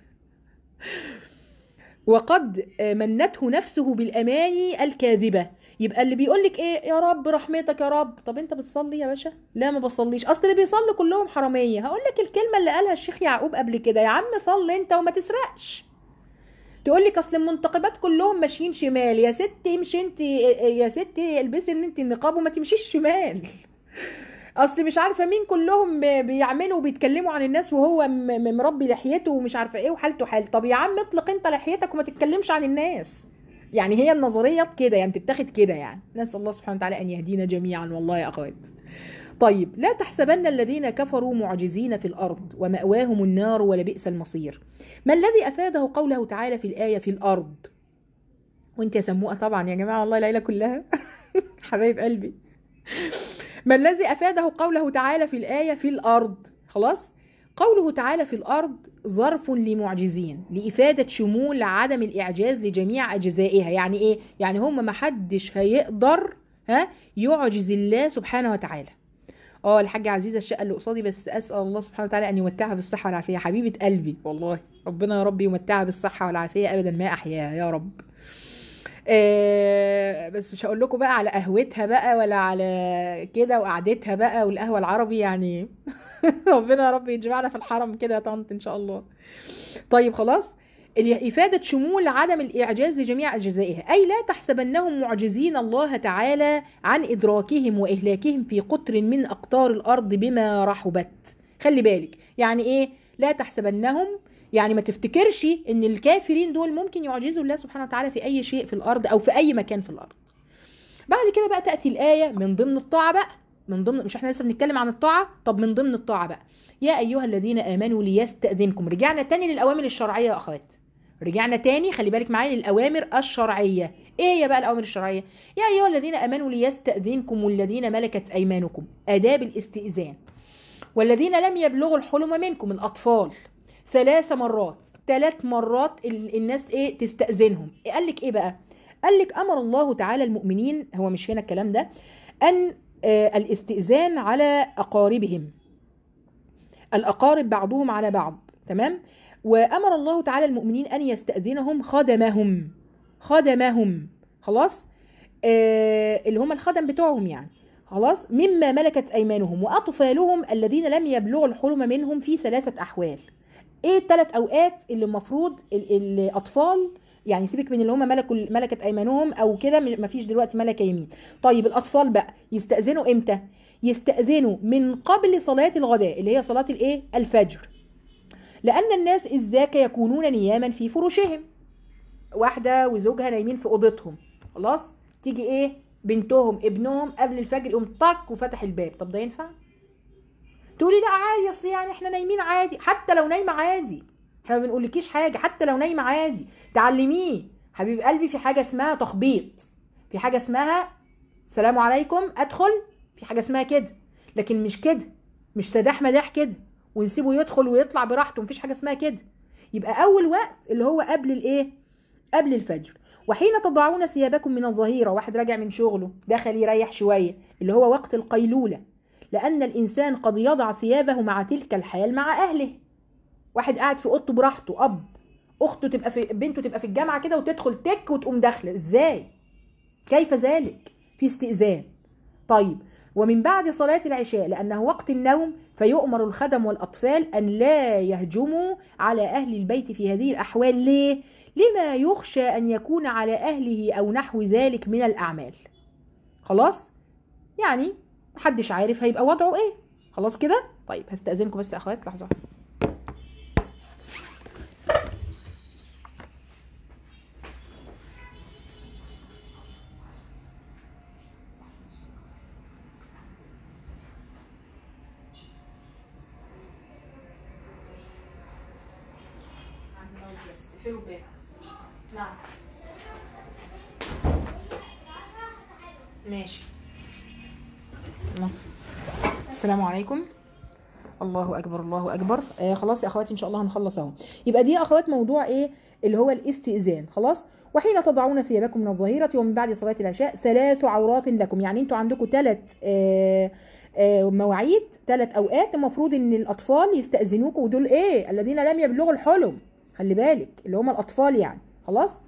S1: وقد منته نفسه بالأماني الكاذبة. يبقى اللي بيقولك ايه؟ يا رب رحمتك يا رب. طب انت بتصلي يا باشا؟ لا ما بصليش. اصل اللي بيصلي كلهم حرامية. هقولك الكلمة اللي قالها الشيخ يعقوب قبل كده: يا عم صلي انت وما تسرقش. تقول لك اصل المنتقبات كلهم ماشيين شمال. يا ستي امشي انت، يا ستي البسي ان انت النقاب وما تمشيش شمال. اصل مش عارفه مين كلهم بيعملوا وبيتكلموا عن الناس وهو مربي لحيته ومش عارفه ايه وحالته حال. طب يا عم اطلق انت لحيتك وما تتكلمش عن الناس. يعني هي النظريه كده يعني بتتاخد كده يعني. نسال الله سبحانه وتعالى ان يهدينا جميعا والله يا اخوات. طيب: لا تحسبن الذين كفروا معجزين في الأرض ومأواهم النار ولبئس المصير. ما الذي أفاده قوله تعالى في الآية في الأرض؟ وانت يا سموقة طبعا يا جماعة والله العيلة كلها. حبايب قلبي. ما الذي أفاده قوله تعالى في الآية في الأرض؟ خلاص، قوله تعالى في الأرض ظرف لمعجزين لإفادة شمول عدم الإعجاز لجميع أجزائها. يعني إيه؟ يعني هم محدش هيقدر ها يعجز الله سبحانه وتعالى. اه الحاجة عزيزة الشقة اللي قصادي، بس اسأل الله سبحانه وتعالى ان يمتعها بالصحة والعافية. حبيبة قلبي والله، ربنا يا رب يمتعها بالصحة والعافية ابدا ما احياها يا رب. آه بس مش هقول لكم بقى على قهوتها بقى ولا على كده وقعدتها بقى والقهوة العربي يعني. ربنا يا رب يجمعنا في الحرم كده يا طنط ان شاء الله. طيب خلاص، إفادة شمول عدم الإعجاز لجميع أجزائها، أي لا تحسبنهم معجزين الله تعالى عن إدراكهم وإهلاكهم في قطر من أقطار الأرض بما رحبت. خلي بالك يعني إيه لا تحسبنهم؟ يعني ما تفتكرش إن الكافرين دول ممكن يعجزوا الله سبحانه وتعالى في أي شيء في الأرض أو في أي مكان في الأرض. بعد كده بقى تأتي الآية من ضمن الطاعة بقى، من ضمن، مش احنا لسه بنتكلم عن الطاعة؟ طب من ضمن الطاعة بقى: يا أيها الذين آمنوا ليستأذنكم. رجعنا تاني للأوامر الشرعية يا أخوات، رجعنا تاني خلي بالك معايا للأوامر الشرعية. ايه هي بقى الأوامر الشرعية؟ يا أيها الذين آمنوا ليستأذنكم والذين ملكت أيمانكم، آداب الاستئذان. والذين لم يبلغوا الحلم منكم، الأطفال، ثلاث مرات، ثلاث مرات الناس ايه تستأذنهم. قال لك ايه بقى؟ قال لك أمر الله تعالى المؤمنين، هو مش هنا الكلام ده، أن آه الاستئذان على أقاربهم، الأقارب بعضهم على بعض، تمام؟ وأمر الله تعالى المؤمنين أن يستأذنهم خدمهم، خدمهم خلاص، آه اللي هم الخدم بتوعهم يعني، خلاص، مما ملكت أيمانهم، وأطفالهم الذين لم يبلغوا الحلم منهم في ثلاثة أحوال. إيه الثلاث أوقات اللي المفروض الأطفال يعني سيبك من اللي هم ملكوا ملكت ايمانهم او كده، مفيش دلوقتي ملكه يمين. طيب الاطفال بقى يستاذنوا امتى؟ يستاذنوا من قبل صلاه الغداء اللي هي صلاه الايه؟ الفجر. لان الناس اذ ذاك يكونون نياما في فرشهم، واحده وزوجها نايمين في اوضتهم، خلاص تيجي ايه بنتهم ابنهم قبل الفجر يقوم طق وفتح الباب. طب ده ينفع؟ تقولي لا عادي، اصل يعني احنا نايمين عادي. حتى لو نايمه عادي، احنا ما بنقولكيش حاجه، حتى لو نايمه عادي تعلميه حبيب قلبي. في حاجه اسمها تخبيط، في حاجه اسمها السلام عليكم ادخل، في حاجه اسمها كده. لكن مش كده، مش سداح مداح كده ونسيبه يدخل ويطلع براحته، مفيش حاجه اسمها كده. يبقى اول وقت اللي هو قبل الايه؟ قبل الفجر. وحين تضعون ثيابكم من الظهيره، واحد راجع من شغله دخل يريح شويه، اللي هو وقت القيلوله، لأن الإنسان قد يضع ثيابه مع تلك الحال مع أهله. واحد قاعد في أوضته براحته، أب أخته تبقى في بنته تبقى في الجامعة كده وتدخل تك وتقوم داخلة، إزاي؟ كيف ذلك؟ في استئذان. طيب ومن بعد صلاة العشاء لأنه وقت النوم، فيؤمر الخدم والأطفال أن لا يهجموا على أهل البيت في هذه الأحوال. ليه؟ لما يخشى أن يكون على أهله أو نحو ذلك من الأعمال. خلاص؟ يعني محدش عارف هيبقى وضعه ايه. خلاص كده؟ طيب هستأذنكم بس يا اخوات لحظة. نعم ماشي. السلام عليكم. الله اكبر الله اكبر. آه خلاص يا اخواتي ان شاء الله هنخلص اهو. يبقى دي يا اخوات موضوع ايه؟ اللي هو الاستئذان. خلاص. وحين تضعون ثيابكم من الظهيرة ومن بعد صلاة العشاء ثلاث عورات لكم، يعني انتوا عندكم ثلاث آه آه مواعيد، ثلاث اوقات المفروض ان الاطفال يستأذنوكم، ودول ايه؟ الذين لم يبلغوا الحلم، خلي بالك اللي هم الاطفال يعني. خلاص.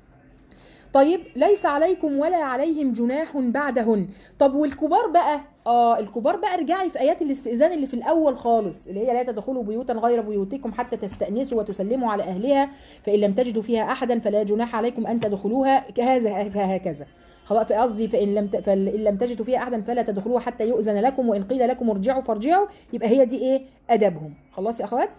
S1: طيب ليس عليكم ولا عليهم جناح بعدهن. طب والكبار بقى؟ اه الكبار بقى ارجعي في ايات الاستئذان اللي في الاول خالص، اللي هي لا تدخلوا بيوتا غير بيوتكم حتى تستأنسوا وتسلموا على اهلها، فان لم تجدوا فيها احدا فلا جناح عليكم ان تدخلوها كهذا هكذا. خلاص قصدي فان لم فان لم تجدوا فيها احدا فلا تدخلوها حتى يؤذن لكم، وان قيل لكم ارجعوا فارجعوا. يبقى هي دي ايه؟ ادبهم. خلاص يا اخوات.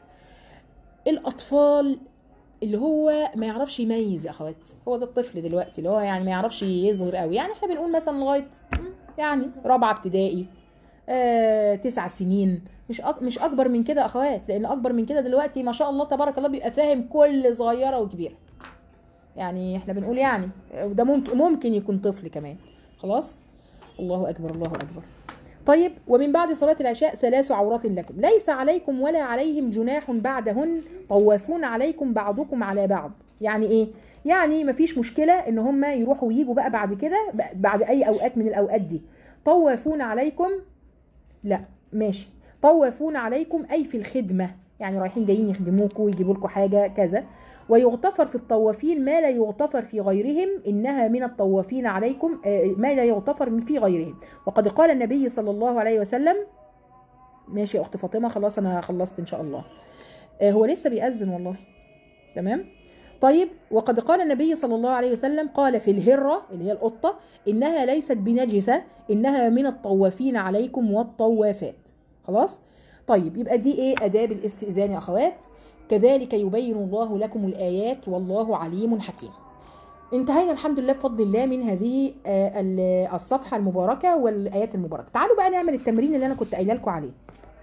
S1: الاطفال اللي هو ما يعرفش يميز يا اخوات، هو ده الطفل دلوقتي اللي هو يعني ما يعرفش يظهر قوي، يعني احنا بنقول مثلا لغايه يعني رابعه ابتدائي، آه تسع سنين، مش أك... مش اكبر من كده اخوات، لان اكبر من كده دلوقتي ما شاء الله تبارك الله بيبقى فاهم كل صغيره وكبيره. يعني احنا بنقول يعني ده ممكن ممكن يكون طفل كمان. خلاص. الله اكبر الله اكبر. طيب ومن بعد صلاة العشاء ثلاث عورات لكم ليس عليكم ولا عليهم جناح بعدهن طوافون عليكم بعضكم على بعض. يعني ايه؟ يعني مفيش مشكلة ان هم يروحوا ويجوا بقى بعد كده بعد اي اوقات من الاوقات دي. طوافون عليكم، لا ماشي، طوافون عليكم اي في الخدمة، يعني رايحين جايين يخدموكوا ويجيبوا لكم حاجة كذا. ويغتفر في الطوافين ما لا يغتفر في غيرهم، إنها من الطوافين عليكم ما لا يغتفر في غيرهم. وقد قال النبي صلى الله عليه وسلم. ماشي يا أخت فاطمة خلاص أنا خلصت إن شاء الله. هو لسه بيأذن والله. تمام. طيب وقد قال النبي صلى الله عليه وسلم قال في الهرة اللي هي القطة إنها ليست بنجسة، إنها من الطوافين عليكم والطوافات. خلاص. طيب يبقى دي إيه؟ آداب الاستئذان يا أخوات. كذلك يبين الله لكم الآيات والله عليم حكيم. انتهينا الحمد لله بفضل الله من هذه الصفحة المباركة والآيات المباركة. تعالوا بقى نعمل التمرين اللي أنا كنت قايله لكم عليه.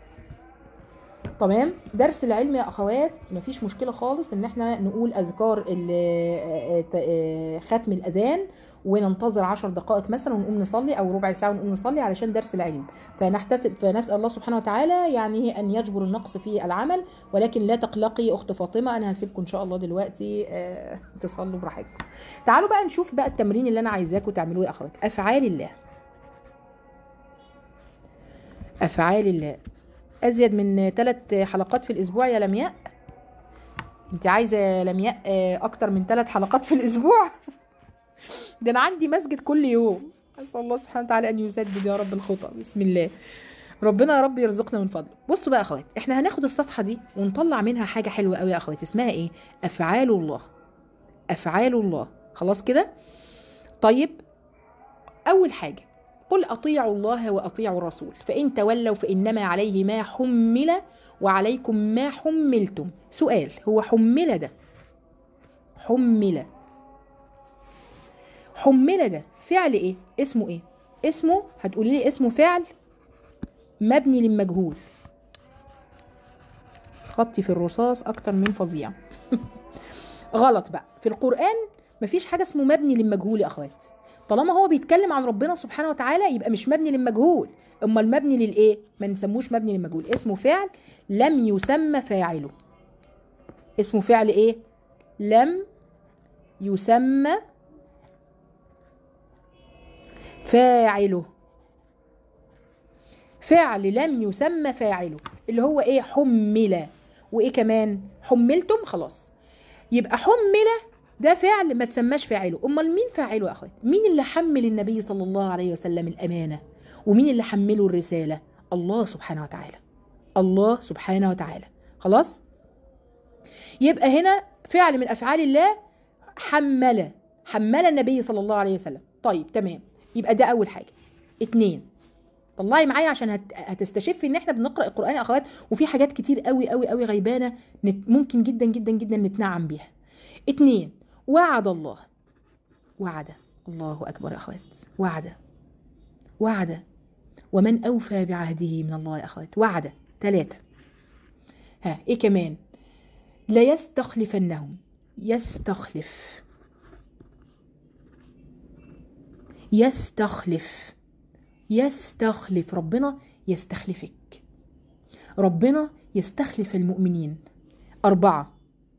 S1: تمام. درس العلم يا أخوات مفيش مشكلة خالص إن احنا نقول أذكار ختم الأذان وننتظر عشر دقائق مثلا ونقوم نصلي، أو ربع ساعة ونقوم نصلي علشان درس العلم. فنحتسب فنسأل الله سبحانه وتعالى يعني أن يجبر النقص في العمل. ولكن لا تقلقي أخت فاطمة، أنا هسيبكم إن شاء الله دلوقتي اه تصلوا براحتكم. تعالوا بقى نشوف بقى التمرين اللي أنا عايزاكم تعملوه يا أخوات. أفعال الله. أفعال الله أزيد من ثلاث حلقات في الأسبوع يا لمياء؟ أنت عايزة يا لمياء أكتر من ثلاث حلقات في الأسبوع؟ ده أنا عندي مسجد كل يوم. أسأل الله سبحانه وتعالى أن يسدد يا رب الخطأ. بسم الله. ربنا يا رب يرزقنا من فضله. بصوا بقى يا أخوات، إحنا هناخد الصفحة دي ونطلع منها حاجة حلوة قوي يا أخوات، اسمها إيه؟ أفعال الله. أفعال الله. خلاص كده؟ طيب أول حاجة قل أطيعوا الله وأطيعوا الرسول فإن تولوا فإنما عليه ما حمل وعليكم ما حملتم. سؤال، هو حمل ده حمل حمل ده فعل ايه؟ اسمه ايه؟ اسمه هتقولي لي اسمه فعل مبني للمجهول. خطي في الرصاص اكتر من فظيع. غلط بقى، في القرآن مفيش حاجة اسمه مبني للمجهول يا اخوات. طالما هو بيتكلم عن ربنا سبحانه وتعالى يبقى مش مبني للمجهول. اما المبني للايه؟ ما نسموش مبني للمجهول، اسمه فعل لم يسمى فاعله. اسمه فعل ايه؟ لم يسمى فاعله. فعل لم يسمى فاعله اللي هو ايه؟ حمل. وايه كمان؟ حملتم. خلاص يبقى حمل ده فعل ما تسماش فاعله. امال مين فاعله يا اخوات؟ مين اللي حمل النبي صلى الله عليه وسلم الامانه؟ ومين اللي حمله الرساله؟ الله سبحانه وتعالى. الله سبحانه وتعالى. خلاص يبقى هنا فعل من افعال الله حمل حمل النبي صلى الله عليه وسلم. طيب تمام، يبقى ده اول حاجه. اتنين، طلعي معايا عشان هت... هتستشفي ان احنا بنقرا القران يا اخوات وفي حاجات كتير قوي قوي قوي غيبانه نت... ممكن جدا جدا جدا نتنعم بيها. اتنين، وعد الله. وعد، الله اكبر يا اخوات. وعد وعد ومن اوفى بعهده من الله يا اخوات. وعد. ثلاثة، ها ايه كمان؟ لا يستخلفنهم. يستخلف يستخلف يستخلف ربنا يستخلفك. ربنا يستخلف المؤمنين. أربعة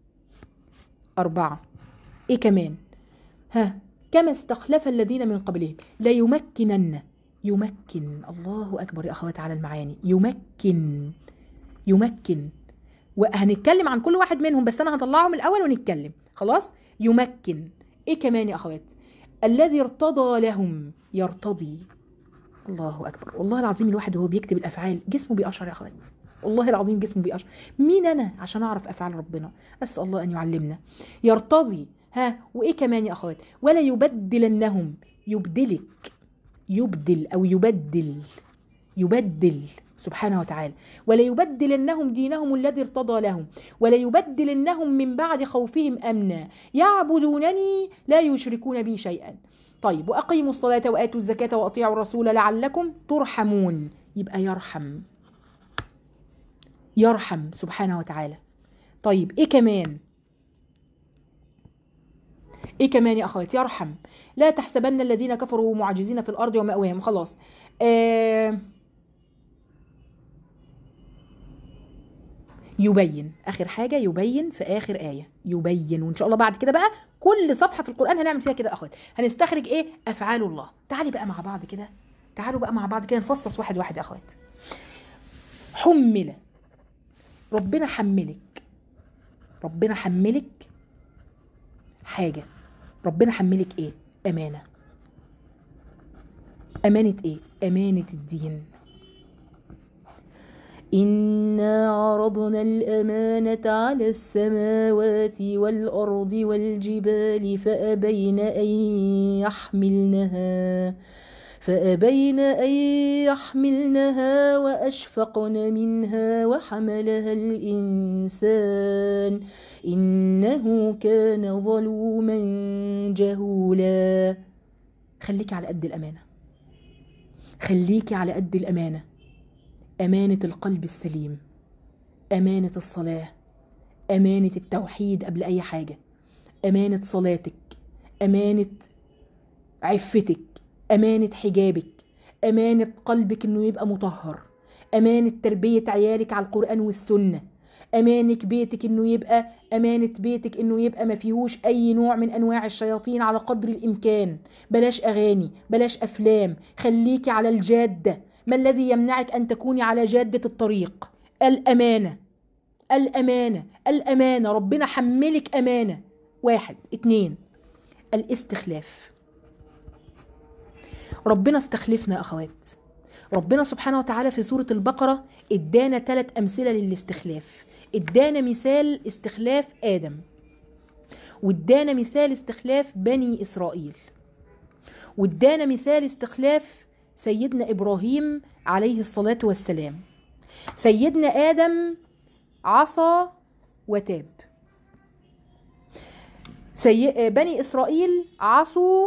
S1: أربعة إيه كمان؟ ها كما استخلف الذين من قبلهم لا يمكنن. يمكن، الله أكبر يا أخوات على المعاني. يمكن يمكن وهنتكلم عن كل واحد منهم بس أنا هطلعهم الأول ونتكلم. خلاص يمكن. إيه كمان يا أخوات؟ الذي ارتضى لهم. يرتضي، الله أكبر. والله العظيم الواحد وهو بيكتب الأفعال جسمه بيقشر يا أخوات. والله العظيم جسمه بيقشر. مين أنا عشان أعرف أفعال ربنا؟ أسأل الله أن يعلمنا. يرتضي. ها وإيه كمان يا أخوات؟ ولا يبدلنهم. يبدلك، يبدل أو يبدل يبدل سبحانه وتعالى. ولا يبدلنهم دينهم الذي ارتضى لهم ولا يبدلنهم من بعد خوفهم أمنا يعبدونني لا يشركون بي شيئا. طيب وأقيموا الصلاة وآتوا الزكاة وأطيعوا الرسول لعلكم ترحمون. يبقى يرحم يرحم سبحانه وتعالى. طيب إيه كمان؟ إيه كمان يا أخوات؟ يرحم. لا تحسبن الذين كفروا معجزين في الأرض ومأواهم. خلاص آه يبين. آخر حاجة يبين في آخر آية. يبين. وإن شاء الله بعد كده بقى كل صفحة في القرآن هنعمل فيها كده أخوات، هنستخرج إيه؟ أفعال الله. تعالي بقى مع بعض كده، تعالوا بقى مع بعض كده نفصص واحد واحد يا أخوات. حمل. ربنا حملك ربنا حملك حاجة. ربنا حملك إيه؟ أمانة. أمانة إيه؟ أمانة الدين. إنا عرضنا الأمانة على السماوات والأرض والجبال فأبين أن يحملنها فأبين أن يحملنها وأشفقن منها وحملها الإنسان إنه كان ظلوما جهولا. خليكي على قد الأمانة. خليكي على قد الأمانة. أمانة القلب السليم، أمانة الصلاة، أمانة التوحيد قبل أي حاجة، أمانة صلاتك، أمانة عفتك، أمانة حجابك، أمانة قلبك إنه يبقى مطهر، أمانة تربية عيالك على القرآن والسنة، أمانة بيتك إنه يبقى أمانة بيتك إنه يبقى ما فيهوش أي نوع من أنواع الشياطين على قدر الإمكان. بلاش أغاني، بلاش أفلام، خليكي على الجادة. ما الذي يمنعك أن تكوني على جادة الطريق؟ الأمانة الأمانة الأمانة. ربنا حملك أمانة. واحد. اتنين، الاستخلاف. ربنا استخلفنا أخوات. ربنا سبحانه وتعالى في سورة البقرة ادانا ثلاث أمثلة للاستخلاف. ادانا مثال استخلاف آدم، وادانا مثال استخلاف بني إسرائيل، وادانا مثال استخلاف سيدنا إبراهيم عليه الصلاة والسلام. سيدنا آدم عصى وتاب، سي... بني إسرائيل عصوا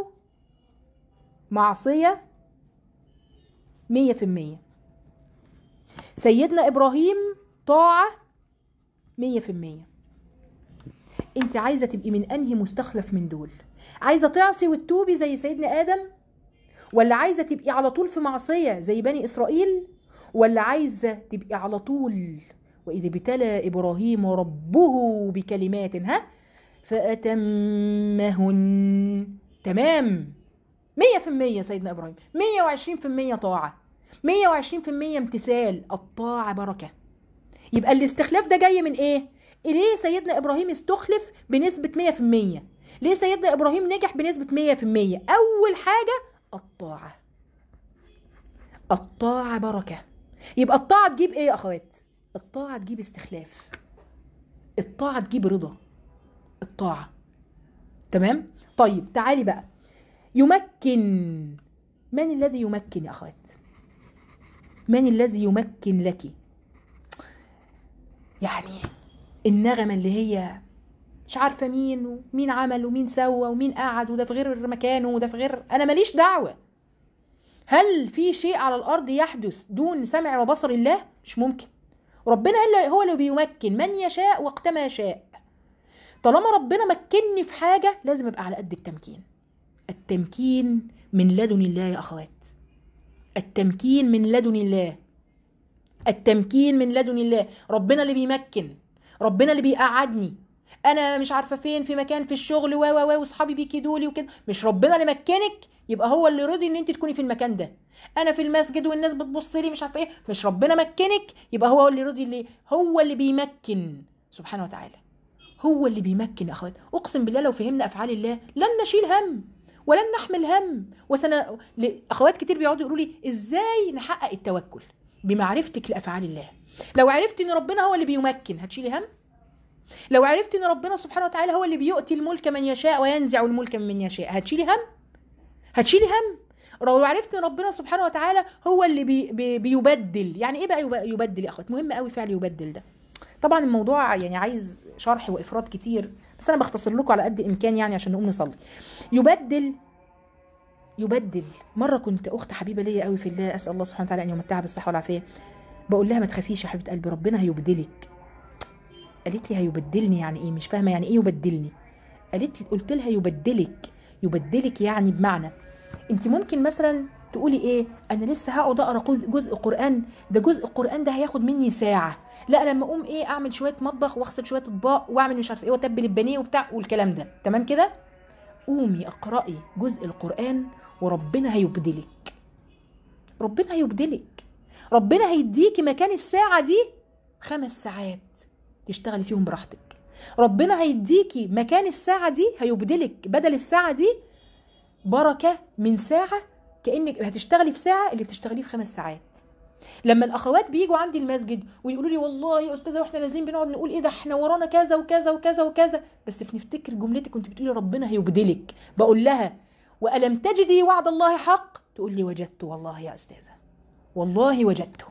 S1: معصية مية في المية، سيدنا إبراهيم طاعة مية في المية. انت عايزة تبقي من أنهي مستخلف من دول؟ عايزة تعصي وتتوبي زي سيدنا آدم، ولا عايزة تبقي على طول في معصية زي بني إسرائيل، ولا عايزة تبقي على طول وإذا ابتلى إبراهيم ربه بكلمات ها فأتمهن؟ تمام، مية في المية سيدنا إبراهيم، مية وعشرين في المية طاعة، مية وعشرين في المية امتثال. الطاعة بركة. يبقى الاستخلاف ده جاي من ايه؟ ليه سيدنا إبراهيم استخلف بنسبة مية في المية؟ ليه سيدنا إبراهيم نجح بنسبة مية في المية؟ أول حاجة الطاعة. الطاعة بركة. يبقى الطاعة تجيب ايه يا أخوات؟ الطاعة تجيب استخلاف، الطاعة تجيب رضا، الطاعة. تمام؟ طيب تعالي بقى، يمكن. من الذي يمكن يا أخوات؟ من الذي يمكن لك؟ يعني النغمة اللي هي مش عارفة مين ومين عمل ومين سوى ومين قعد وده في غير مكانه وده في غير، أنا ماليش دعوة. هل في شيء على الأرض يحدث دون سمع وبصر الله؟ مش ممكن. ربنا هو اللي بيمكن من يشاء وقت ما يشاء. طالما ربنا مكنني في حاجة لازم أبقى على قد التمكين. التمكين من لدن الله يا أخوات، التمكين من لدن الله، التمكين من لدن الله. ربنا اللي بيمكن، ربنا اللي بيقعدني. انا مش عارفه فين، في مكان في الشغل و و و واصحابي بيكيدولي وكده، مش ربنا اللي مكنك يبقى هو اللي رضي ان انت تكوني في المكان ده. انا في المسجد والناس بتبص لي مش عارفه ايه، مش ربنا مكنك يبقى هو اللي رضي. اللي هو اللي بيمكن سبحانه وتعالى، هو اللي بيمكن يا اخوات. اقسم بالله لو فهمنا افعال الله لن نشيل هم ولن نحمل هم. وسنة اخوات كتير بيقعدوا يقولوا لي ازاي نحقق التوكل؟ بمعرفتك لافعال الله. لو عرفت ان ربنا هو اللي بيمكن هتشيلي هم. لو عرفت ان ربنا سبحانه وتعالى هو اللي بيؤتي الملك من يشاء وينزع الملك من يشاء هتشيلي هم؟ هتشيلي هم. لو عرفت ان ربنا سبحانه وتعالى هو اللي بي بي بيبدل. يعني ايه بقى يبدل يا اخوات؟ مهم قوي فعل يبدل ده. طبعا الموضوع يعني عايز شرح وافراد كتير، بس انا بختصر لكم على قد الامكان يعني عشان نقوم نصلي. يبدل يبدل مره كنت اخت حبيبه ليا قوي في الله، اسال الله سبحانه وتعالى ان يمتعها بالصحه والعافيه، بقول لها ما تخافيش يا حبيبه قلبي ربنا هيبدلك. قالت لي هيبدلني يعني ايه؟ مش فاهمه يعني ايه يبدلني. قالت لي، قلت لها يبدلك. يبدلك يعني بمعنى انت ممكن مثلا تقولي ايه، انا لسه هقعد اقرا جزء قران، ده جزء القران ده هياخد مني ساعه، لا لما اقوم ايه اعمل شويه مطبخ واغسل شويه اطباق واعمل مش عارف ايه واتبل البانيه وبتاع والكلام ده. تمام كده؟ قومي اقراي جزء القران وربنا هيبدلك. ربنا هيبدلك. ربنا هيديكي مكان الساعه دي خمس ساعات تشتغلي فيهم براحتك. ربنا هيديكي مكان الساعه دي، هيبدلك بدل الساعه دي بركه من ساعه، كانك هتشتغلي في ساعه اللي بتشتغليه في خمس ساعات. لما الاخوات بيجوا عندي المسجد ويقولوا لي والله يا استاذه واحنا نازلين بنقعد نقول ايه ده احنا ورانا كذا وكذا وكذا وكذا، بس بنفتكر جملتك كنت بتقولي ربنا هيبدلك. بقول لها والم تجدي وعد الله حق؟ تقول لي وجدت والله يا استاذه، والله وجدته.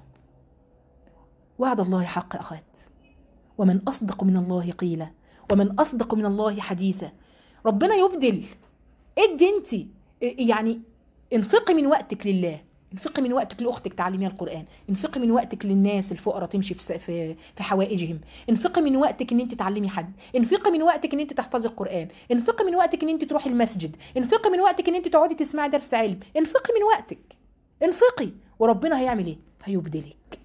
S1: وعد الله حق يا اخوات، ومن اصدق من الله قيلا ومن اصدق من الله حديثا. ربنا يبدل. ادي انت يعني، انفقي من وقتك لله، انفقي من وقتك لاختك تعلميها القران، انفقي من وقتك للناس الفقراء تمشي في في في حوائجهم، انفقي من وقتك ان انت تعلمي حد، انفقي من وقتك ان انت تحفظي القران، انفقي من وقتك ان انت تروحي المسجد، انفقي من وقتك ان انت تقعدي تسمعي درس علم، انفقي من وقتك، انفقي. وربنا هيعمل ايه؟ هيبدلك.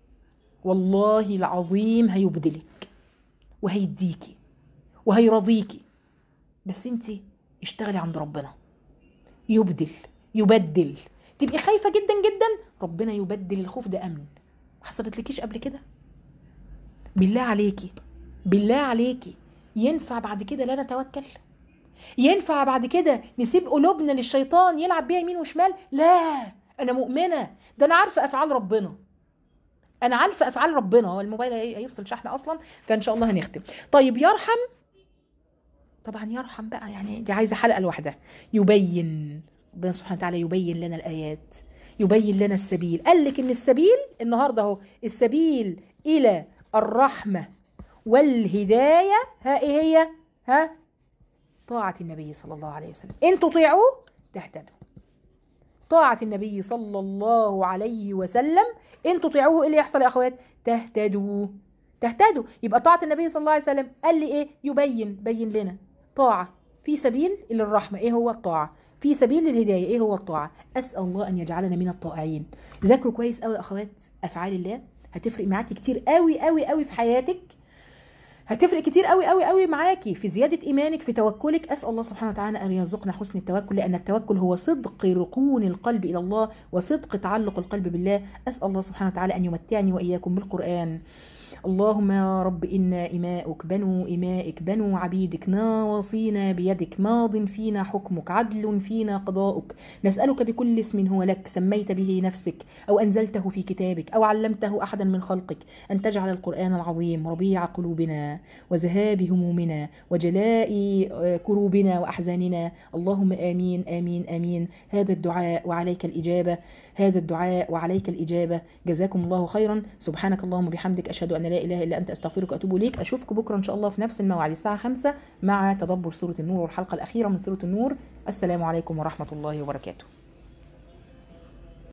S1: والله العظيم هيبدلك وهيديكي وهيرضيكي. بس انت اشتغلي عند ربنا. يبدل يبدل. تبقي خايفة جدا جدا، ربنا يبدل الخوف ده أمن. حصلت لكيش قبل كده؟ بالله عليكي بالله عليكي ينفع بعد كده لا نتوكل؟ ينفع بعد كده نسيب قلوبنا للشيطان يلعب بيها يمين وشمال؟ لا، أنا مؤمنة، ده أنا عارفة أفعال ربنا، أنا عارفة أفعال ربنا. هو الموبايل هيفصل شحن أصلا، فإن شاء الله هنختم. طيب يرحم طبعا يرحم بقى، يعني دي عايزة حلقة لوحدها. يبين، ربنا سبحانه وتعالى يبين لنا الآيات، يبين لنا السبيل. قال لك إن السبيل النهاردة أهو، السبيل إلى الرحمة والهداية ها إيه هي؟ ها؟ طاعة النبي صلى الله عليه وسلم. إن تطيعوه تهتدوا. طاعة النبي صلى الله عليه وسلم، إن تطيعوه إيه اللي يحصل يا أخوات؟ تهتدوا. تهتدوا. يبقى طاعة النبي صلى الله عليه وسلم قال لي إيه؟ يبين، بين لنا طاعة في سبيل إلى الرحمة إيه هو الطاعة، في سبيل للهداية إيه هو الطاعة. أسأل الله أن يجعلنا من الطائعين. ذاكروا كويس قوي يا أخوات أفعال الله، هتفرق معاكي كتير قوي قوي قوي في حياتك، هتفرق كتير قوي قوي قوي معاكي في زيادة إيمانك، في توكلك. أسأل الله سبحانه وتعالى أن يرزقنا حسن التوكل، لأن التوكل هو صدق ركون القلب إلى الله وصدق تعلق القلب بالله. أسأل الله سبحانه وتعالى أن يمتعني وإياكم بالقرآن. اللهم يا رب إنا إماؤك بنو إمائك بنو عبيدك ناواصينا بيدك ماض فينا حكمك عدل فينا قضاؤك، نسألك بكل اسم هو لك سميت به نفسك أو أنزلته في كتابك أو علمته أحدا من خلقك، أن تجعل القرآن العظيم ربيع قلوبنا وذهاب همومنا وجلاء كروبنا وأحزاننا. اللهم آمين آمين آمين. هذا الدعاء وعليك الإجابة، هذا الدعاء وعليك الإجابة. جزاكم الله خيرا. سبحانك اللهم وبحمدك، أشهد أن لا إله إلا أنت، أستغفرك وأتوب إليك. أشوفكم بكرة إن شاء الله في نفس الموعد الساعة خمسة مع تدبر سورة النور والحلقة الأخيرة من سورة النور. السلام عليكم ورحمة الله وبركاته.